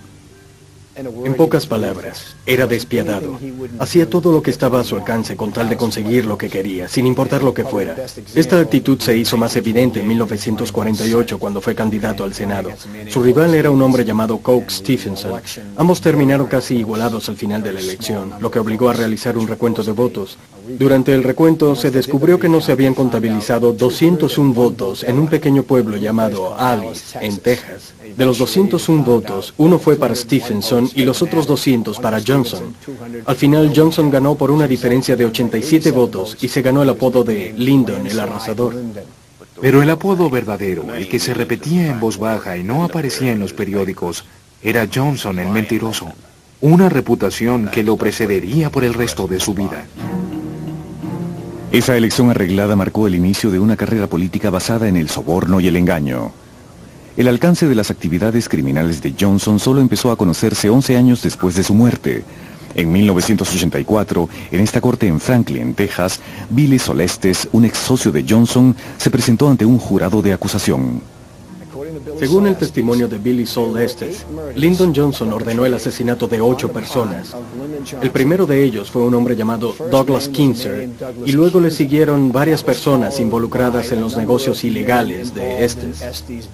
En pocas palabras, era despiadado. Hacía todo lo que estaba a su alcance con tal de conseguir lo que quería, sin importar lo que fuera. Esta actitud se hizo más evidente en mil novecientos cuarenta y ocho cuando fue candidato al Senado. Su rival era un hombre llamado Coke Stephenson. Ambos terminaron casi igualados al final de la elección, lo que obligó a realizar un recuento de votos. Durante el recuento se descubrió que no se habían contabilizado doscientos uno votos en un pequeño pueblo llamado Alice, en Texas. De los doscientos uno votos, uno fue para Stephenson y los otros doscientos para Johnson. Al final, Johnson ganó por una diferencia de ochenta y siete votos y se ganó el apodo de Lyndon el Arrasador. Pero el apodo verdadero, el que se repetía en voz baja y no aparecía en los periódicos, era Johnson el Mentiroso, una reputación que lo precedería por el resto de su vida. Esa elección arreglada marcó el inicio de una carrera política basada en el soborno y el engaño. El alcance de las actividades criminales de Johnson solo empezó a conocerse once años después de su muerte. En mil novecientos ochenta y cuatro, en esta corte en Franklin, Texas, Billy Solestes, un ex socio de Johnson, se presentó ante un jurado de acusación. Según el testimonio de Billy Solestes, Lyndon Johnson ordenó el asesinato de ocho personas. El primero de ellos fue un hombre llamado Douglas Kinzer, y luego le siguieron varias personas involucradas en los negocios ilegales de Estes.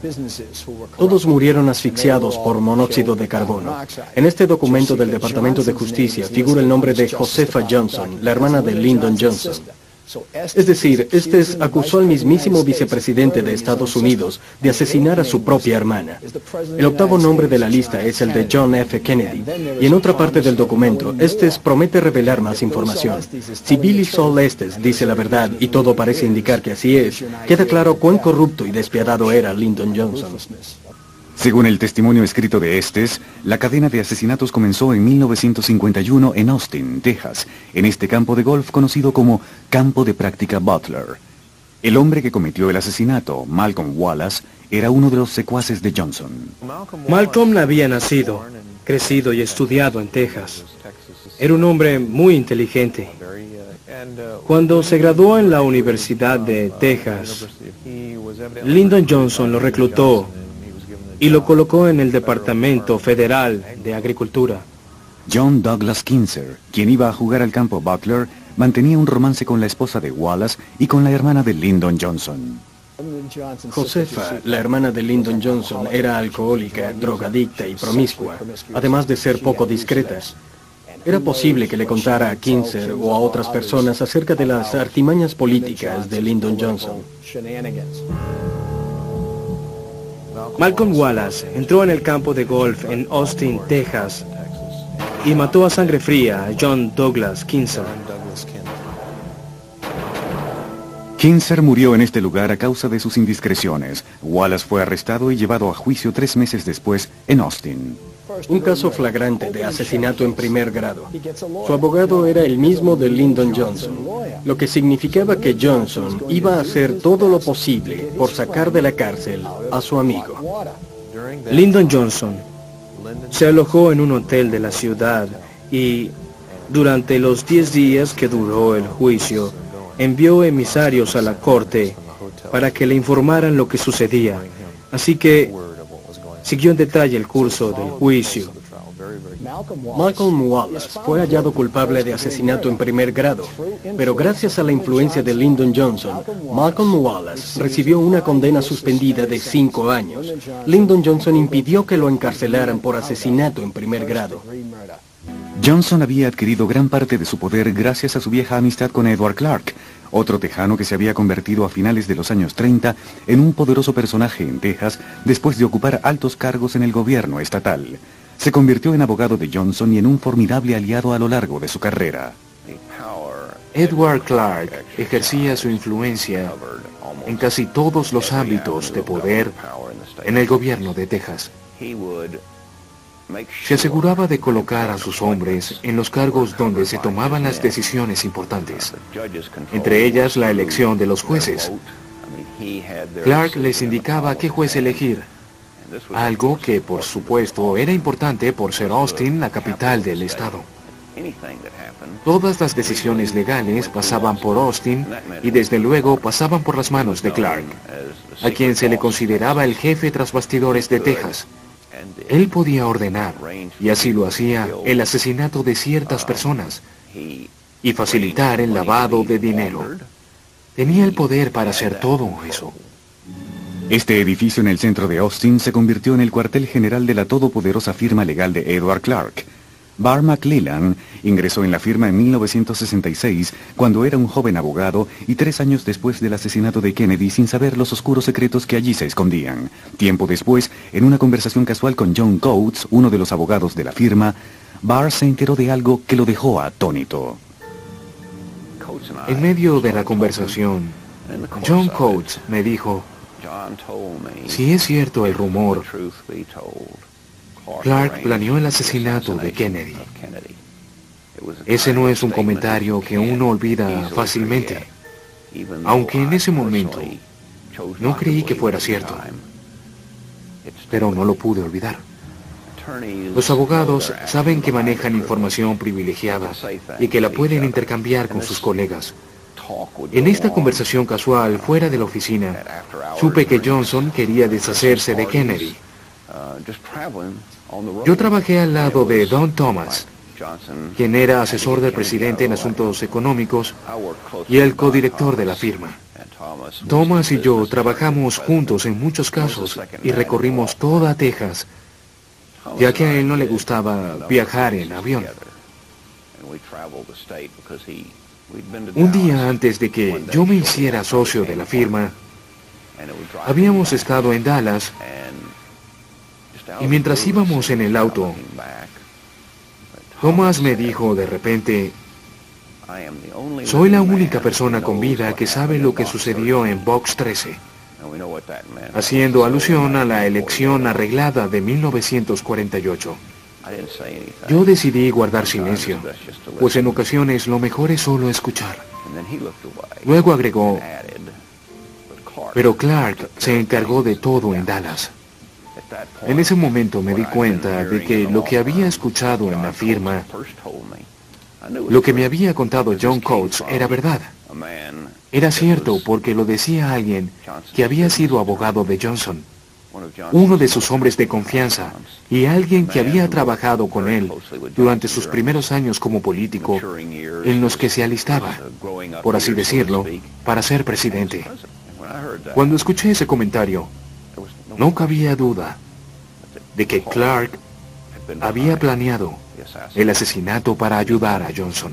Todos murieron asfixiados por monóxido de carbono. En este documento del Departamento de Justicia figura el nombre de Josefa Johnson, la hermana de Lyndon Johnson. Es decir, Estes acusó al mismísimo vicepresidente de Estados Unidos de asesinar a su propia hermana. El octavo nombre de la lista es el de John F. Kennedy, y en otra parte del documento, Estes promete revelar más información. Si Billy Solestes dice la verdad, y todo parece indicar que así es, queda claro cuán corrupto y despiadado era Lyndon Johnson. Según el testimonio escrito de Estes, la cadena de asesinatos comenzó en mil novecientos cincuenta y uno en Austin, Texas, en este campo de golf conocido como Campo de Práctica Butler. El hombre que cometió el asesinato, Malcolm Wallace, era uno de los secuaces de Johnson. Malcolm había nacido, crecido y estudiado en Texas. Era un hombre muy inteligente. Cuando se graduó en la Universidad de Texas, Lyndon Johnson lo reclutó y lo colocó en el Departamento Federal de Agricultura. John Douglas Kinzer, quien iba a jugar al campo Butler, mantenía un romance con la esposa de Wallace y con la hermana de Lyndon Johnson. Josefa, la hermana de Lyndon Johnson, era alcohólica, drogadicta y promiscua, además de ser poco discreta. Era posible que le contara a Kinzer o a otras personas acerca de las artimañas políticas de Lyndon Johnson. Malcolm Wallace entró en el campo de golf en Austin, Texas, y mató a sangre fría a John Douglas Kinzer. Kinzer murió en este lugar a causa de sus indiscreciones. Wallace fue arrestado y llevado a juicio tres meses después en Austin. Un caso flagrante de asesinato en primer grado. Su abogado era el mismo de Lyndon Johnson, lo que significaba que Johnson iba a hacer todo lo posible por sacar de la cárcel a su amigo. Lyndon Johnson se alojó en un hotel de la ciudad y Durante los diez días que duró el juicio, envió emisarios a la corte para que le informaran lo que sucedía. Así que siguió en detalle el curso del juicio. Malcolm Wallace fue hallado culpable de asesinato en primer grado, pero gracias a la influencia de Lyndon Johnson, Malcolm Wallace recibió una condena suspendida de cinco años. Lyndon Johnson impidió que lo encarcelaran por asesinato en primer grado. Johnson había adquirido gran parte de su poder gracias a su vieja amistad con Edward Clark, otro tejano que se había convertido a finales de los años treinta en un poderoso personaje en Texas después de ocupar altos cargos en el gobierno estatal. Se convirtió en abogado de Johnson y en un formidable aliado a lo largo de su carrera. Edward Clark ejercía su influencia en casi todos los ámbitos de poder en el gobierno de Texas. Se aseguraba de colocar a sus hombres en los cargos donde se tomaban las decisiones importantes, entre ellas la elección de los jueces. Clark les indicaba qué juez elegir, algo que por supuesto era importante por ser Austin la capital del estado. Todas las decisiones legales pasaban por Austin y desde luego pasaban por las manos de Clark, a quien se le consideraba el jefe tras bastidores de Texas. Él podía ordenar, y así lo hacía, el asesinato de ciertas personas y facilitar el lavado de dinero. Tenía el poder para hacer todo eso. Este edificio en el centro de Austin se convirtió en el cuartel general de la todopoderosa firma legal de Edward Clark. Barr McClellan ingresó en la firma en mil novecientos sesenta y seis, cuando era un joven abogado y tres años después del asesinato de Kennedy, sin saber los oscuros secretos que allí se escondían. Tiempo después, en una conversación casual con John Coates, uno de los abogados de la firma, Barr se enteró de algo que lo dejó atónito. En medio de la conversación, John Coates me dijo: si es cierto el rumor, Clark planeó el asesinato de Kennedy. Ese no es un comentario que uno olvida fácilmente, aunque en ese momento no creí que fuera cierto, pero no lo pude olvidar. Los abogados saben que manejan información privilegiada y que la pueden intercambiar con sus colegas. En esta conversación casual fuera de la oficina, supe que Johnson quería deshacerse de Kennedy. Yo trabajé al lado de Don Thomas, quien era asesor del presidente en asuntos económicos y el codirector de la firma. Thomas y yo trabajamos juntos en muchos casos y recorrimos toda Texas, ya que a él no le gustaba viajar en avión. Un día antes de que yo me hiciera socio de la firma, habíamos estado en Dallas, y mientras íbamos en el auto, Thomas me dijo de repente: soy la única persona con vida que sabe lo que sucedió en Box trece, haciendo alusión a la elección arreglada de mil novecientos cuarenta y ocho. Yo decidí guardar silencio, pues en ocasiones lo mejor es solo escuchar. Luego agregó: pero Clark se encargó de todo en Dallas. En ese momento me di cuenta de que lo que había escuchado en la firma, lo que me había contado John Coates, era verdad. Era cierto porque lo decía alguien que había sido abogado de Johnson, uno de sus hombres de confianza y alguien que había trabajado con él durante sus primeros años como político, en los que se alistaba, por así decirlo, para ser presidente. Cuando escuché ese comentario, no cabía duda de que Clark había planeado el asesinato para ayudar a Johnson.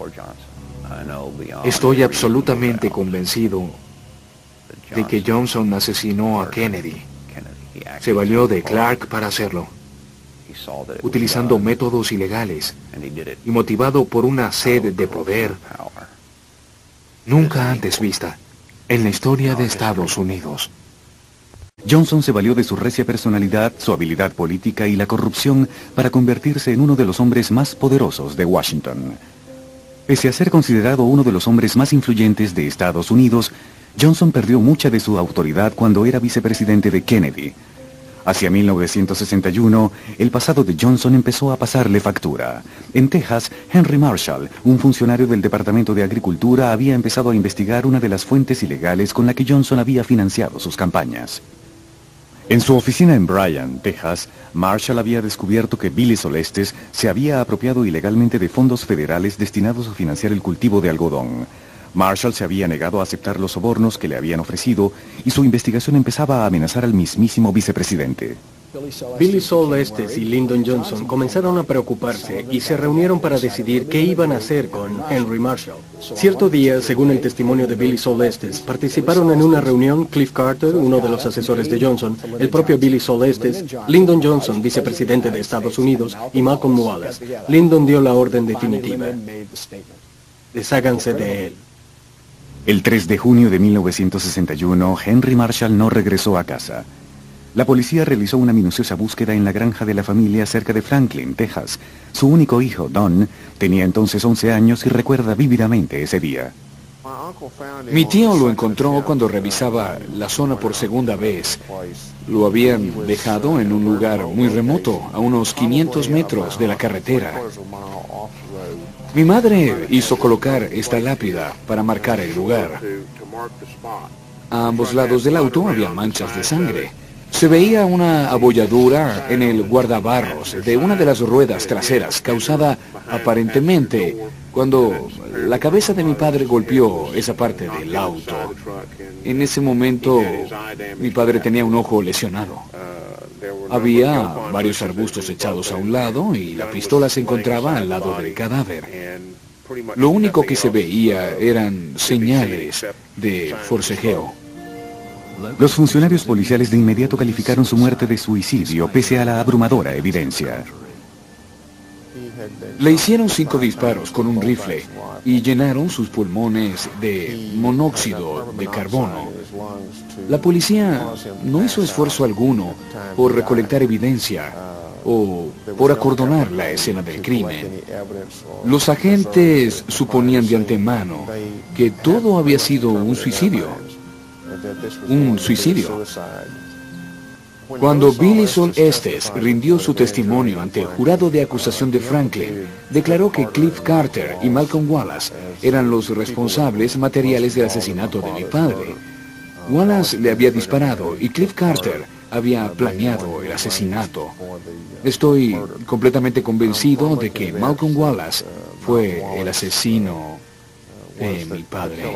Estoy absolutamente convencido de que Johnson asesinó a Kennedy. Se valió de Clark para hacerlo, utilizando métodos ilegales y motivado por una sed de poder nunca antes vista en la historia de Estados Unidos. Johnson se valió de su recia personalidad, su habilidad política y la corrupción para convertirse en uno de los hombres más poderosos de Washington. Pese a ser considerado uno de los hombres más influyentes de Estados Unidos, Johnson perdió mucha de su autoridad cuando era vicepresidente de Kennedy. Hacia mil novecientos sesenta y uno, el pasado de Johnson empezó a pasarle factura. En Texas, Henry Marshall, un funcionario del Departamento de Agricultura, había empezado a investigar una de las fuentes ilegales con la que Johnson había financiado sus campañas. En su oficina en Bryan, Texas, Marshall había descubierto que Billy Solestes se había apropiado ilegalmente de fondos federales destinados a financiar el cultivo de algodón. Marshall se había negado a aceptar los sobornos que le habían ofrecido y su investigación empezaba a amenazar al mismísimo vicepresidente. Billy Solestes y Lyndon Johnson comenzaron a preocuparse y se reunieron para decidir qué iban a hacer con Henry Marshall. Cierto día, según el testimonio de Billy Solestes, participaron en una reunión Cliff Carter, uno de los asesores de Johnson, el propio Billy Solestes, Lyndon Johnson, vicepresidente de Estados Unidos, y Malcolm Wallace. Lyndon dio la orden definitiva. Desháganse de él. El tres de junio de mil novecientos sesenta y uno, Henry Marshall no regresó a casa. La policía realizó una minuciosa búsqueda en la granja de la familia cerca de Franklin, Texas. Su único hijo, Don, tenía entonces once años y recuerda vívidamente ese día. Mi tío lo encontró cuando revisaba la zona por segunda vez. Lo habían dejado en un lugar muy remoto, a unos quinientos metros de la carretera. Mi madre hizo colocar esta lápida para marcar el lugar. A ambos lados del auto había manchas de sangre. Se veía una abolladura en el guardabarros de una de las ruedas traseras, causada aparentemente cuando la cabeza de mi padre golpeó esa parte del auto. En ese momento, mi padre tenía un ojo lesionado. Había varios arbustos echados a un lado y la pistola se encontraba al lado del cadáver. Lo único que se veía eran señales de forcejeo. Los funcionarios policiales de inmediato calificaron su muerte de suicidio, pese a la abrumadora evidencia. Le hicieron cinco disparos con un rifle y llenaron sus pulmones de monóxido de carbono. La policía no hizo esfuerzo alguno por recolectar evidencia o por acordonar la escena del crimen. Los agentes suponían de antemano que todo había sido un suicidio. Un suicidio. Cuando Billy Solestes rindió su testimonio ante el jurado de acusación de Franklin, declaró que Cliff Carter y Malcolm Wallace eran los responsables materiales del asesinato de mi padre. Wallace le había disparado y Cliff Carter había planeado el asesinato. Estoy completamente convencido de que Malcolm Wallace fue el asesino de mi padre.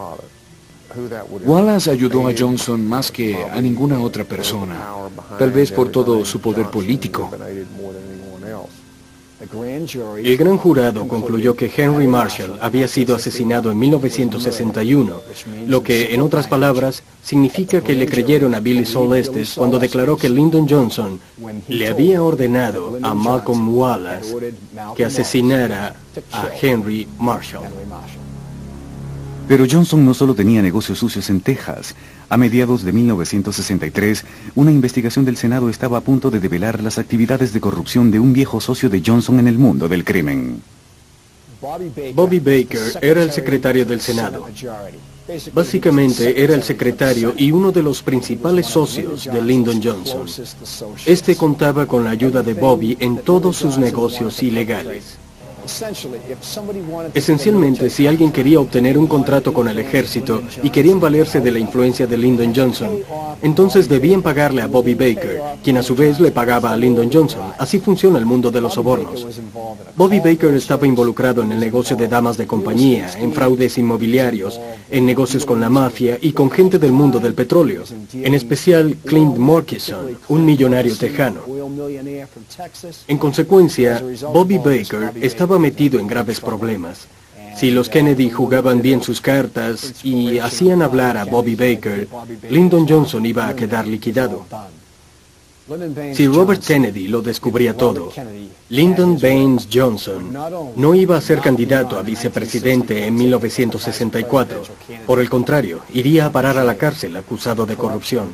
Wallace ayudó a Johnson más que a ninguna otra persona, tal vez por todo su poder político. El gran jurado concluyó que Henry Marshall había sido asesinado en mil novecientos sesenta y uno, lo que, en otras palabras, significa que le creyeron a Billy Solestes cuando declaró que Lyndon Johnson le había ordenado a Malcolm Wallace que asesinara a Henry Marshall. Pero Johnson no solo tenía negocios sucios en Texas. A mediados de mil novecientos sesenta y tres, una investigación del Senado estaba a punto de develar las actividades de corrupción de un viejo socio de Johnson en el mundo del crimen. Bobby Baker era el secretario del Senado. Básicamente era el secretario y uno de los principales socios de Lyndon Johnson. Este contaba con la ayuda de Bobby en todos sus negocios ilegales. Esencialmente, si alguien quería obtener un contrato con el ejército y querían valerse de la influencia de Lyndon Johnson, entonces debían pagarle a Bobby Baker, quien a su vez le pagaba a Lyndon Johnson. Así funciona el mundo de los sobornos. Bobby Baker estaba involucrado en el negocio de damas de compañía, en fraudes inmobiliarios, en negocios con la mafia y con gente del mundo del petróleo, en especial Clint Murchison, un millonario tejano. En consecuencia, Bobby Baker estaba metido en graves problemas. Si los Kennedy jugaban bien sus cartas y hacían hablar a Bobby Baker, Lyndon Johnson iba a quedar liquidado. Si Robert Kennedy lo descubría todo, Lyndon Baines Johnson no iba a ser candidato a vicepresidente en mil novecientos sesenta y cuatro. Por el contrario, iría a parar a la cárcel acusado de corrupción.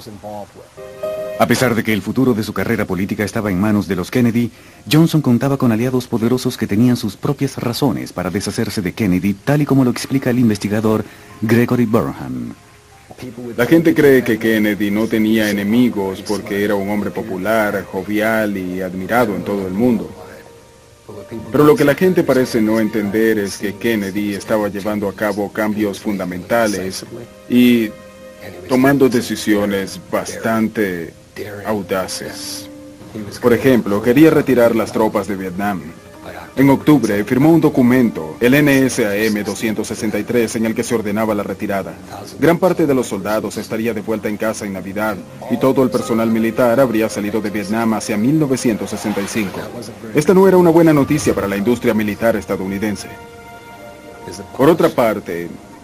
A pesar de que el futuro de su carrera política estaba en manos de los Kennedy, Johnson contaba con aliados poderosos que tenían sus propias razones para deshacerse de Kennedy, tal y como lo explica el investigador Gregory Burnham. La gente cree que Kennedy no tenía enemigos porque era un hombre popular, jovial y admirado en todo el mundo. Pero lo que la gente parece no entender es que Kennedy estaba llevando a cabo cambios fundamentales y tomando decisiones bastante audaces. Por ejemplo, quería retirar las tropas de Vietnam. En octubre firmó un documento, el N S A M doscientos sesenta y tres, en el que se ordenaba la retirada. Gran parte de los soldados estaría de vuelta en casa en Navidad y todo el personal militar habría salido de Vietnam hacia mil novecientos sesenta y cinco. Esta no era una buena noticia para la industria militar estadounidense. Por otra parte,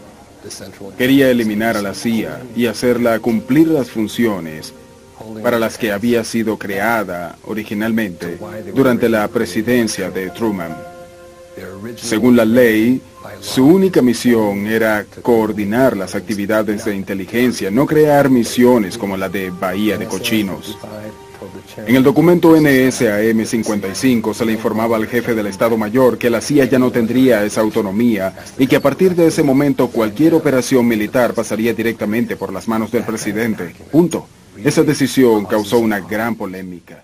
quería eliminar a la C I A y hacerla cumplir las funciones para las que había sido creada originalmente durante la presidencia de Truman. Según la ley, su única misión era coordinar las actividades de inteligencia, no crear misiones como la de Bahía de Cochinos. En el documento N S A M cincuenta y cinco se le informaba al jefe del Estado Mayor que la C I A ya no tendría esa autonomía y que a partir de ese momento cualquier operación militar pasaría directamente por las manos del presidente. Punto. Esa decisión causó una gran polémica.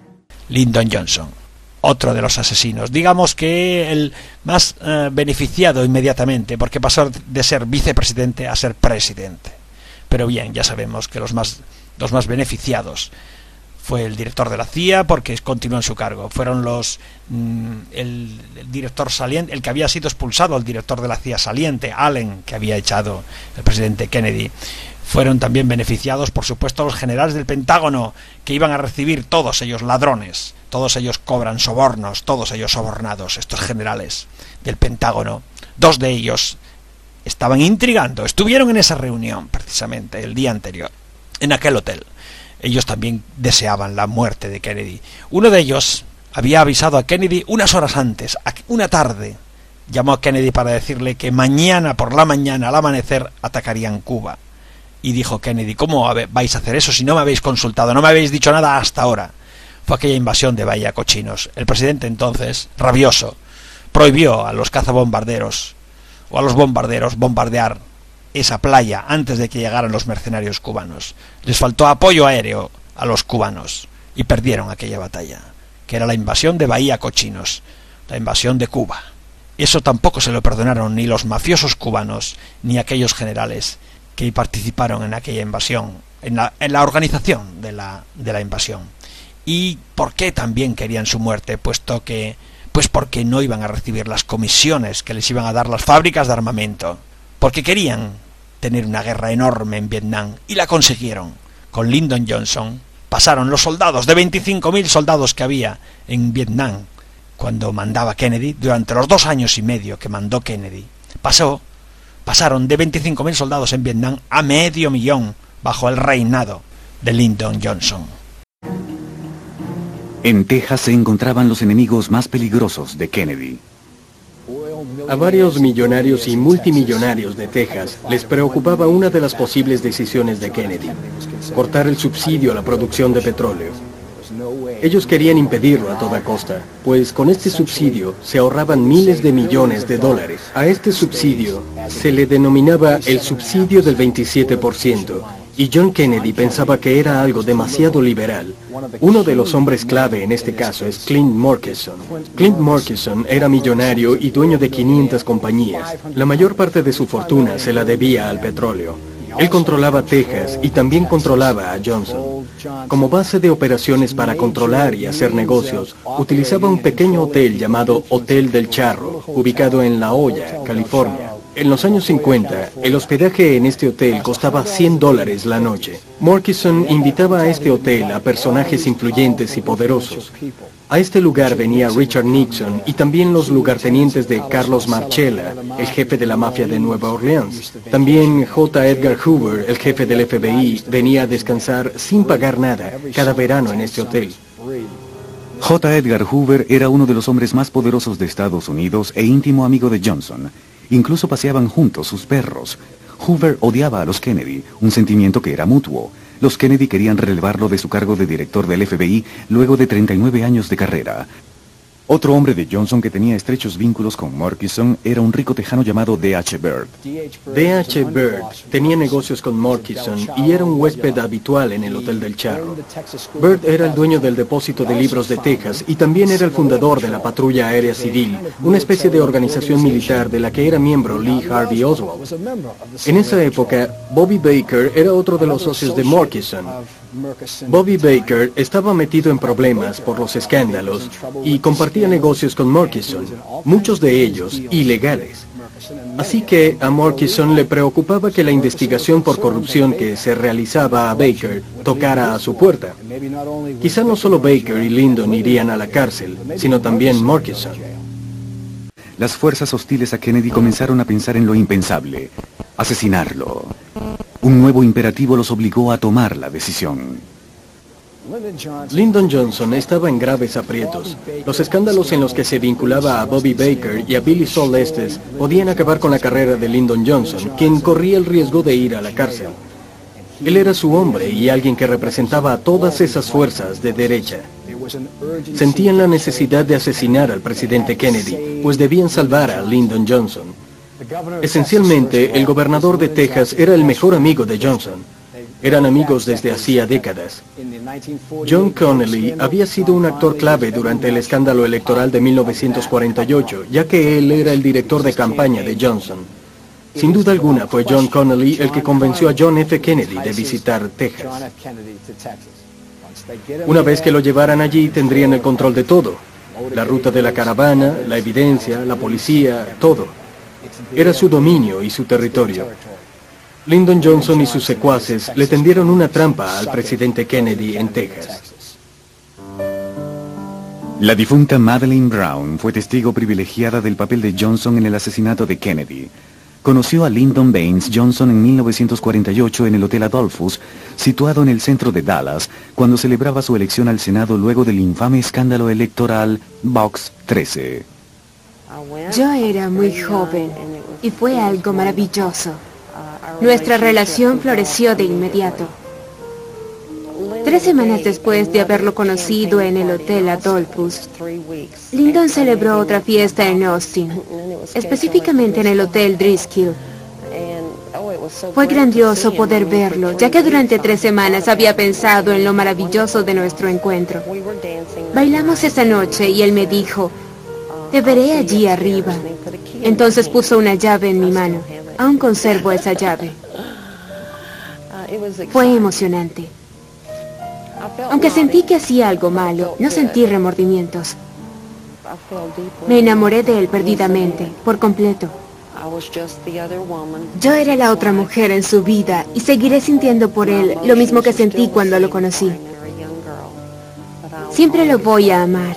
Lyndon Johnson, otro de los asesinos, digamos que el más eh, beneficiado inmediatamente, porque pasó de ser vicepresidente a ser presidente. Pero bien, ya sabemos que los más, los más beneficiados fue el director de la C I A, porque continuó en su cargo. Fueron los mm, el, el director saliente, el que había sido expulsado, el director de la C I A saliente, Allen, que había echado el presidente Kennedy. Fueron también beneficiados, por supuesto, los generales del Pentágono, que iban a recibir, todos ellos ladrones, todos ellos cobran sobornos, todos ellos sobornados, estos generales del Pentágono. Dos de ellos estaban intrigando, estuvieron en esa reunión precisamente el día anterior, en aquel hotel. Ellos también deseaban la muerte de Kennedy. Uno de ellos había avisado a Kennedy unas horas antes, una tarde. Llamó a Kennedy para decirle que mañana por la mañana, al amanecer, atacarían Cuba. Y dijo Kennedy: ¿cómo vais a hacer eso si no me habéis consultado, no me habéis dicho nada hasta ahora? Fue aquella invasión de Bahía Cochinos. El presidente entonces, rabioso, prohibió a los cazabombarderos o a los bombarderos bombardear esa playa antes de que llegaran los mercenarios cubanos. Les faltó apoyo aéreo a los cubanos y perdieron aquella batalla, que era la invasión de Bahía Cochinos, la invasión de Cuba. Eso tampoco se lo perdonaron ni los mafiosos cubanos ni aquellos generales que participaron en aquella invasión, en la, en la organización de la, de la invasión. ¿Y por qué también querían su muerte? Puesto que, pues porque no iban a recibir las comisiones que les iban a dar las fábricas de armamento, porque querían tener una guerra enorme en Vietnam, y la consiguieron. Con Lyndon Johnson pasaron los soldados, de veinticinco mil soldados que había en Vietnam cuando mandaba Kennedy, durante los dos años y medio que mandó Kennedy, pasó Pasaron de veinticinco mil soldados en Vietnam a medio millón bajo el reinado de Lyndon Johnson. En Texas se encontraban los enemigos más peligrosos de Kennedy. A varios millonarios y multimillonarios de Texas les preocupaba una de las posibles decisiones de Kennedy: cortar el subsidio a la producción de petróleo. Ellos querían impedirlo a toda costa, pues con este subsidio se ahorraban miles de millones de dólares. A este subsidio se le denominaba el subsidio del veintisiete por ciento, y John Kennedy pensaba que era algo demasiado liberal. Uno de los hombres clave en este caso es Clint Murchison. Clint Murchison era millonario y dueño de quinientas compañías. La mayor parte de su fortuna se la debía al petróleo. Él controlaba Texas y también controlaba a Johnson. Como base de operaciones para controlar y hacer negocios, utilizaba un pequeño hotel llamado Hotel del Charro, ubicado en La Jolla, California. En los años cincuenta, el hospedaje en este hotel costaba cien dólares la noche. Murchison invitaba a este hotel a personajes influyentes y poderosos. A este lugar venía Richard Nixon y también los lugartenientes de Carlos Marchella, el jefe de la mafia de Nueva Orleans. También J. Edgar Hoover, el jefe del F B I, venía a descansar sin pagar nada cada verano en este hotel. J. Edgar Hoover era uno de los hombres más poderosos de Estados Unidos e íntimo amigo de Johnson. Incluso paseaban juntos sus perros. Hoover odiaba a los Kennedy, un sentimiento que era mutuo. Los Kennedy querían relevarlo de su cargo de director del F B I luego de treinta y nueve años de carrera. Otro hombre de Johnson que tenía estrechos vínculos con Murchison era un rico tejano llamado D H Bird. D H Bird tenía negocios con Murchison y era un huésped habitual en el Hotel del Charro. Bird era el dueño del Depósito de Libros de Texas y también era el fundador de la Patrulla Aérea Civil, una especie de organización militar de la que era miembro Lee Harvey Oswald. En esa época, Bobby Baker era otro de los socios de Murchison. Bobby Baker estaba metido en problemas por los escándalos y compartía negocios con Murchison, muchos de ellos ilegales. Así que a Murchison le preocupaba que la investigación por corrupción que se realizaba a Baker tocara a su puerta. Quizá no solo Baker y Lyndon irían a la cárcel, sino también Murchison. Las fuerzas hostiles a Kennedy comenzaron a pensar en lo impensable: asesinarlo. Un nuevo imperativo los obligó a tomar la decisión. Lyndon Johnson estaba en graves aprietos. Los escándalos en los que se vinculaba a Bobby Baker y a Billy Sol Estes podían acabar con la carrera de Lyndon Johnson, quien corría el riesgo de ir a la cárcel. Él era su hombre y alguien que representaba a todas esas fuerzas de derecha. Sentían la necesidad de asesinar al presidente Kennedy, pues debían salvar a Lyndon Johnson. Esencialmente, el gobernador de Texas era el mejor amigo de Johnson. Eran amigos desde hacía décadas. John Connally había sido un actor clave durante el escándalo electoral de mil novecientos cuarenta y ocho, ya que él era el director de campaña de Johnson. Sin duda alguna fue John Connally el que convenció a John F. Kennedy de visitar Texas. Una vez que lo llevaran allí, tendrían el control de todo. La ruta de la caravana, la evidencia, la policía, todo. Era su dominio y su territorio. Lyndon Johnson y sus secuaces le tendieron una trampa al presidente Kennedy en Texas. La difunta Madeleine Brown fue testigo privilegiada del papel de Johnson en el asesinato de Kennedy. Conoció a Lyndon Baines Johnson en mil novecientos cuarenta y ocho en el Hotel Adolphus, situado en el centro de Dallas, cuando celebraba su elección al Senado luego del infame escándalo electoral Box trece. Yo era muy joven y fue algo maravilloso. Nuestra relación floreció de inmediato. Tres semanas después de haberlo conocido en el Hotel Adolphus, Lyndon celebró otra fiesta en Austin, específicamente en el Hotel Driskill. Fue grandioso poder verlo, ya que durante tres semanas había pensado en lo maravilloso de nuestro encuentro. Bailamos esa noche y él me dijo: "Te veré allí arriba". Entonces puso una llave en mi mano. Aún conservo esa llave. Fue emocionante. Aunque sentí que hacía algo malo, no sentí remordimientos. Me enamoré de él perdidamente, por completo. Yo era la otra mujer en su vida y seguiré sintiendo por él lo mismo que sentí cuando lo conocí. Siempre lo voy a amar.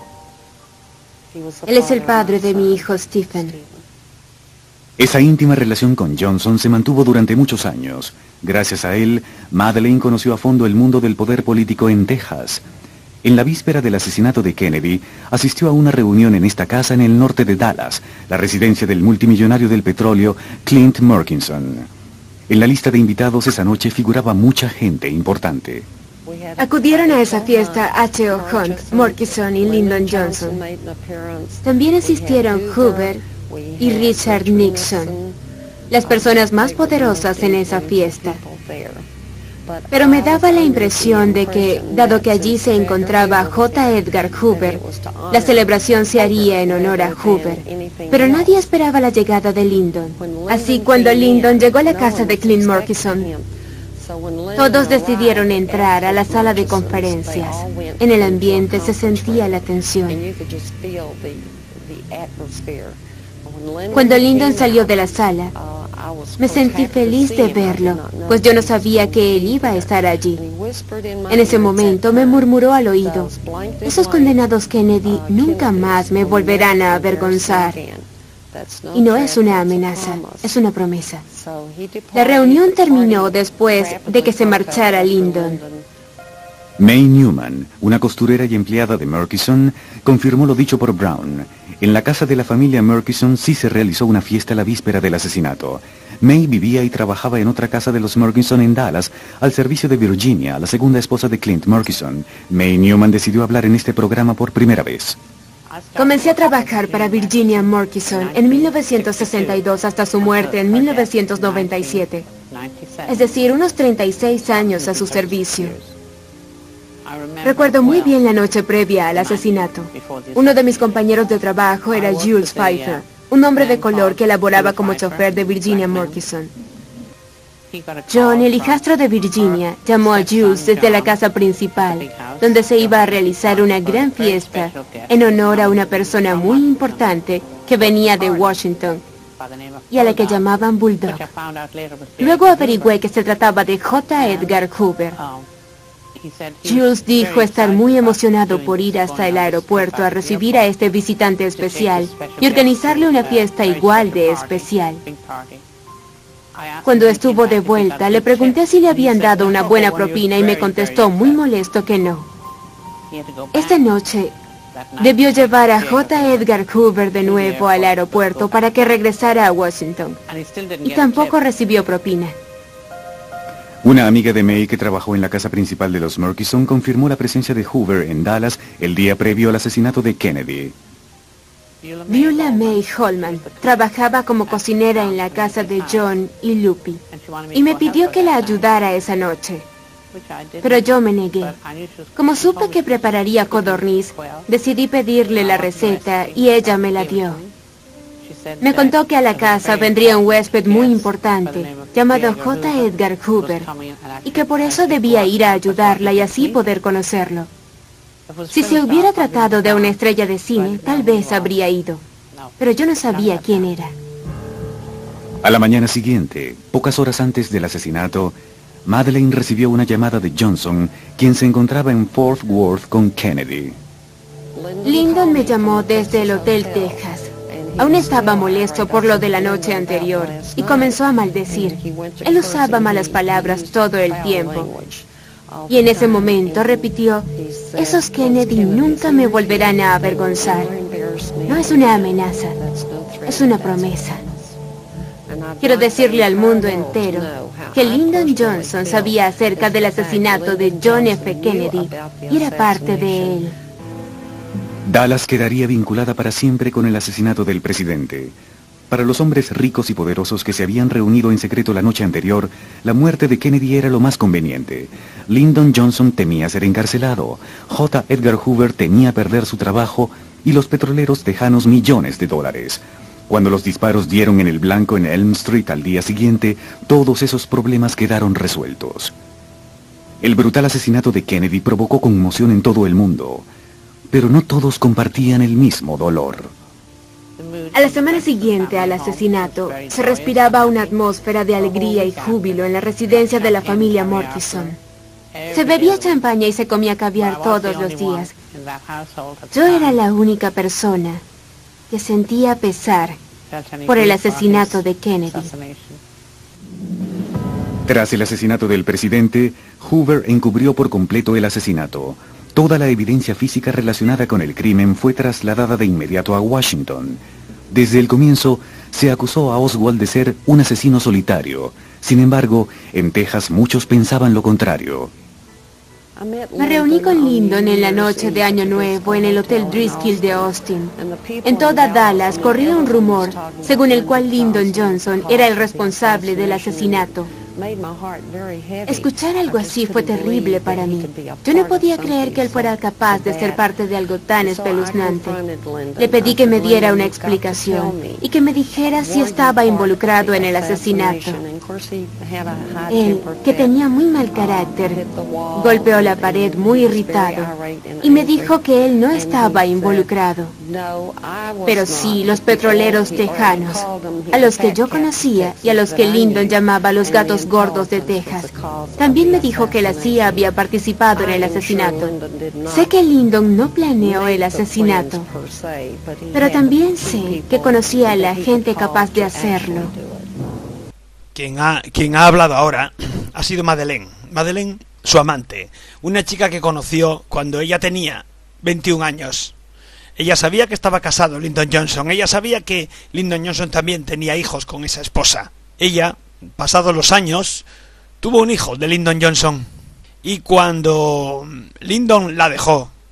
Él es el padre de mi hijo Stephen. Esa íntima relación con Johnson se mantuvo durante muchos años. Gracias a él, Madeleine conoció a fondo el mundo del poder político en Texas. En la víspera del asesinato de Kennedy, asistió a una reunión en esta casa en el norte de Dallas, la residencia del multimillonario del petróleo, Clint Murchison. En la lista de invitados esa noche figuraba mucha gente importante. Acudieron a esa fiesta H O Hunt, Murchison y Lyndon Johnson. También asistieron Hoover y Richard Nixon, las personas más poderosas en esa fiesta. Pero me daba la impresión de que, dado que allí se encontraba J. Edgar Hoover, la celebración se haría en honor a Hoover. Pero nadie esperaba la llegada de Lyndon. Así, cuando Lyndon llegó a la casa de Clint Murchison, todos decidieron entrar a la sala de conferencias. En el ambiente se sentía la tensión. Cuando Lyndon salió de la sala, me sentí feliz de verlo, pues yo no sabía que él iba a estar allí. En ese momento me murmuró al oído: "Esos condenados Kennedy nunca más me volverán a avergonzar". Y no es una amenaza, es una promesa. La reunión terminó después de que se marchara Lyndon. May Newman, una costurera y empleada de Murchison, confirmó lo dicho por Brown. En la casa de la familia Murchison sí se realizó una fiesta la víspera del asesinato. May vivía y trabajaba en otra casa de los Murchison en Dallas, al servicio de Virginia, la segunda esposa de Clint Murchison. May Newman decidió hablar en este programa por primera vez. Comencé a trabajar para Virginia Murchison en mil novecientos sesenta y dos hasta su muerte en mil novecientos noventa y siete. Es decir, unos treinta y seis años a su servicio. Recuerdo muy bien la noche previa al asesinato. Uno de mis compañeros de trabajo era Jules Pfeiffer, un hombre de color que laboraba como chofer de Virginia Murchison. John, el hijastro de Virginia, llamó a Jules desde la casa principal, donde se iba a realizar una gran fiesta en honor a una persona muy importante que venía de Washington y a la que llamaban Bulldog. Luego averigüé que se trataba de J. Edgar Hoover. Jules dijo estar muy emocionado por ir hasta el aeropuerto a recibir a este visitante especial y organizarle una fiesta igual de especial. Cuando estuvo de vuelta, le pregunté si le habían dado una buena propina y me contestó muy molesto que no. Esta noche, debió llevar a J. Edgar Hoover de nuevo al aeropuerto para que regresara a Washington. Y tampoco recibió propina. Una amiga de May que trabajó en la casa principal de los Murchison confirmó la presencia de Hoover en Dallas el día previo al asesinato de Kennedy. Beulah May Holman trabajaba como cocinera en la casa de John y Lupi y me pidió que la ayudara esa noche. Pero yo me negué. Como supe que prepararía codorniz, decidí pedirle la receta y ella me la dio. Me contó que a la casa vendría un huésped muy importante, llamado J. Edgar Hoover, y que por eso debía ir a ayudarla y así poder conocerlo. Si se hubiera tratado de una estrella de cine, tal vez habría ido, pero yo no sabía quién era. A la mañana siguiente, pocas horas antes del asesinato, Madeleine recibió una llamada de Johnson, quien se encontraba en Fort Worth con Kennedy. Lyndon me llamó desde el Hotel Texas. Aún estaba molesto por lo de la noche anterior y comenzó a maldecir. Él usaba malas palabras todo el tiempo. Y en ese momento repitió, esos Kennedy nunca me volverán a avergonzar. No es una amenaza, es una promesa. Quiero decirle al mundo entero que Lyndon Johnson sabía acerca del asesinato de John F. Kennedy y era parte de él. Dallas quedaría vinculada para siempre con el asesinato del presidente. Para los hombres ricos y poderosos que se habían reunido en secreto la noche anterior, la muerte de Kennedy era lo más conveniente. Lyndon Johnson temía ser encarcelado, J. Edgar Hoover temía perder su trabajo y los petroleros tejanos millones de dólares. Cuando los disparos dieron en el blanco en Elm Street al día siguiente, todos esos problemas quedaron resueltos. El brutal asesinato de Kennedy provocó conmoción en todo el mundo, pero no todos compartían el mismo dolor. A la semana siguiente al asesinato, se respiraba una atmósfera de alegría y júbilo en la residencia de la familia Murchison. Se bebía champaña y se comía caviar todos los días. Yo era la única persona que sentía pesar por el asesinato de Kennedy. Tras el asesinato del presidente, Hoover encubrió por completo el asesinato. Toda la evidencia física relacionada con el crimen fue trasladada de inmediato a Washington. Desde el comienzo, se acusó a Oswald de ser un asesino solitario. Sin embargo, en Texas muchos pensaban lo contrario. Me reuní con Lyndon en la noche de Año Nuevo en el Hotel Driskill de Austin. En toda Dallas corría un rumor según el cual Lyndon Johnson era el responsable del asesinato. Escuchar algo así fue terrible para mí. Yo no podía creer que él fuera capaz de ser parte de algo tan espeluznante. Le pedí que me diera una explicación y que me dijera si estaba involucrado en el asesinato. Él, que tenía muy mal carácter, golpeó la pared muy irritado y me dijo que él no estaba involucrado. Pero sí los petroleros tejanos, a los que yo conocía y a los que Lyndon llamaba los gatos gordos de Texas. También me dijo que la C I A había participado en el asesinato. Sé que Lyndon no planeó el asesinato, pero también sé que conocía a la gente capaz de hacerlo. Quien ha, quien ha hablado ahora ha sido Madeleine. Madeleine, su amante, una chica que conoció cuando ella tenía veintiún años. Ella sabía que estaba casado Lyndon Johnson, ella sabía que Lyndon Johnson también tenía hijos con esa esposa. Ella, pasados los años, tuvo un hijo de Lyndon Johnson. Y cuando Lyndon la dejó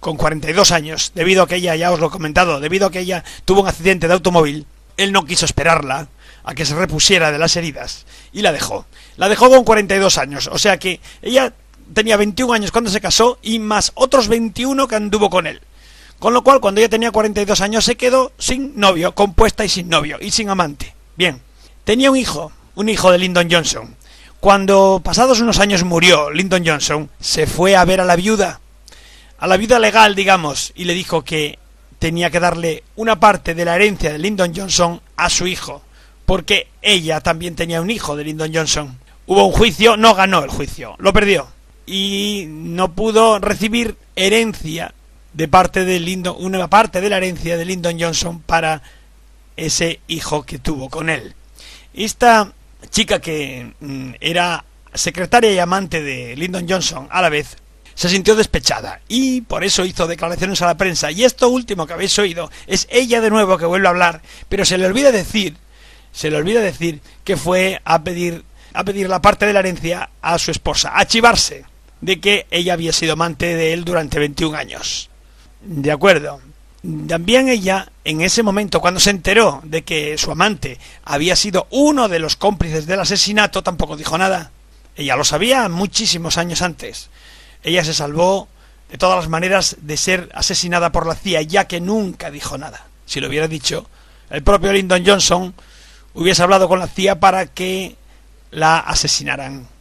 con cuarenta y dos años, debido a que ella, ya os lo he comentado, debido a que ella tuvo un accidente de automóvil, él no quiso esperarla a que se repusiera de las heridas y la dejó. La dejó con cuarenta y dos años, o sea que ella tenía veintiún años cuando se casó y más otros veintiuno que anduvo con él. Con lo cual, cuando ella tenía cuarenta y dos años, se quedó sin novio, compuesta y sin novio, y sin amante. Bien, tenía un hijo, un hijo de Lyndon Johnson. Cuando, pasados unos años, murió Lyndon Johnson, se fue a ver a la viuda, a la viuda legal, digamos, y le dijo que tenía que darle una parte de la herencia de Lyndon Johnson a su hijo, porque ella también tenía un hijo de Lyndon Johnson. Hubo un juicio, no ganó el juicio, lo perdió, y no pudo recibir herencia de parte de Lyndon, una parte de la herencia de Lyndon Johnson para ese hijo que tuvo con él. Esta chica que mm, era secretaria y amante de Lyndon Johnson a la vez, se sintió despechada y por eso hizo declaraciones a la prensa. Y esto último que habéis oído es ella de nuevo que vuelve a hablar, pero se le olvida decir, se le olvida decir que fue a pedir, a pedir la parte de la herencia a su esposa, a chivarse de que ella había sido amante de él durante veintiún años. De acuerdo. También ella, en ese momento, cuando se enteró de que su amante había sido uno de los cómplices del asesinato, tampoco dijo nada. Ella lo sabía muchísimos años antes. Ella se salvó de todas las maneras de ser asesinada por la C I A, ya que nunca dijo nada. Si lo hubiera dicho, el propio Lyndon Johnson hubiese hablado con la C I A para que la asesinaran.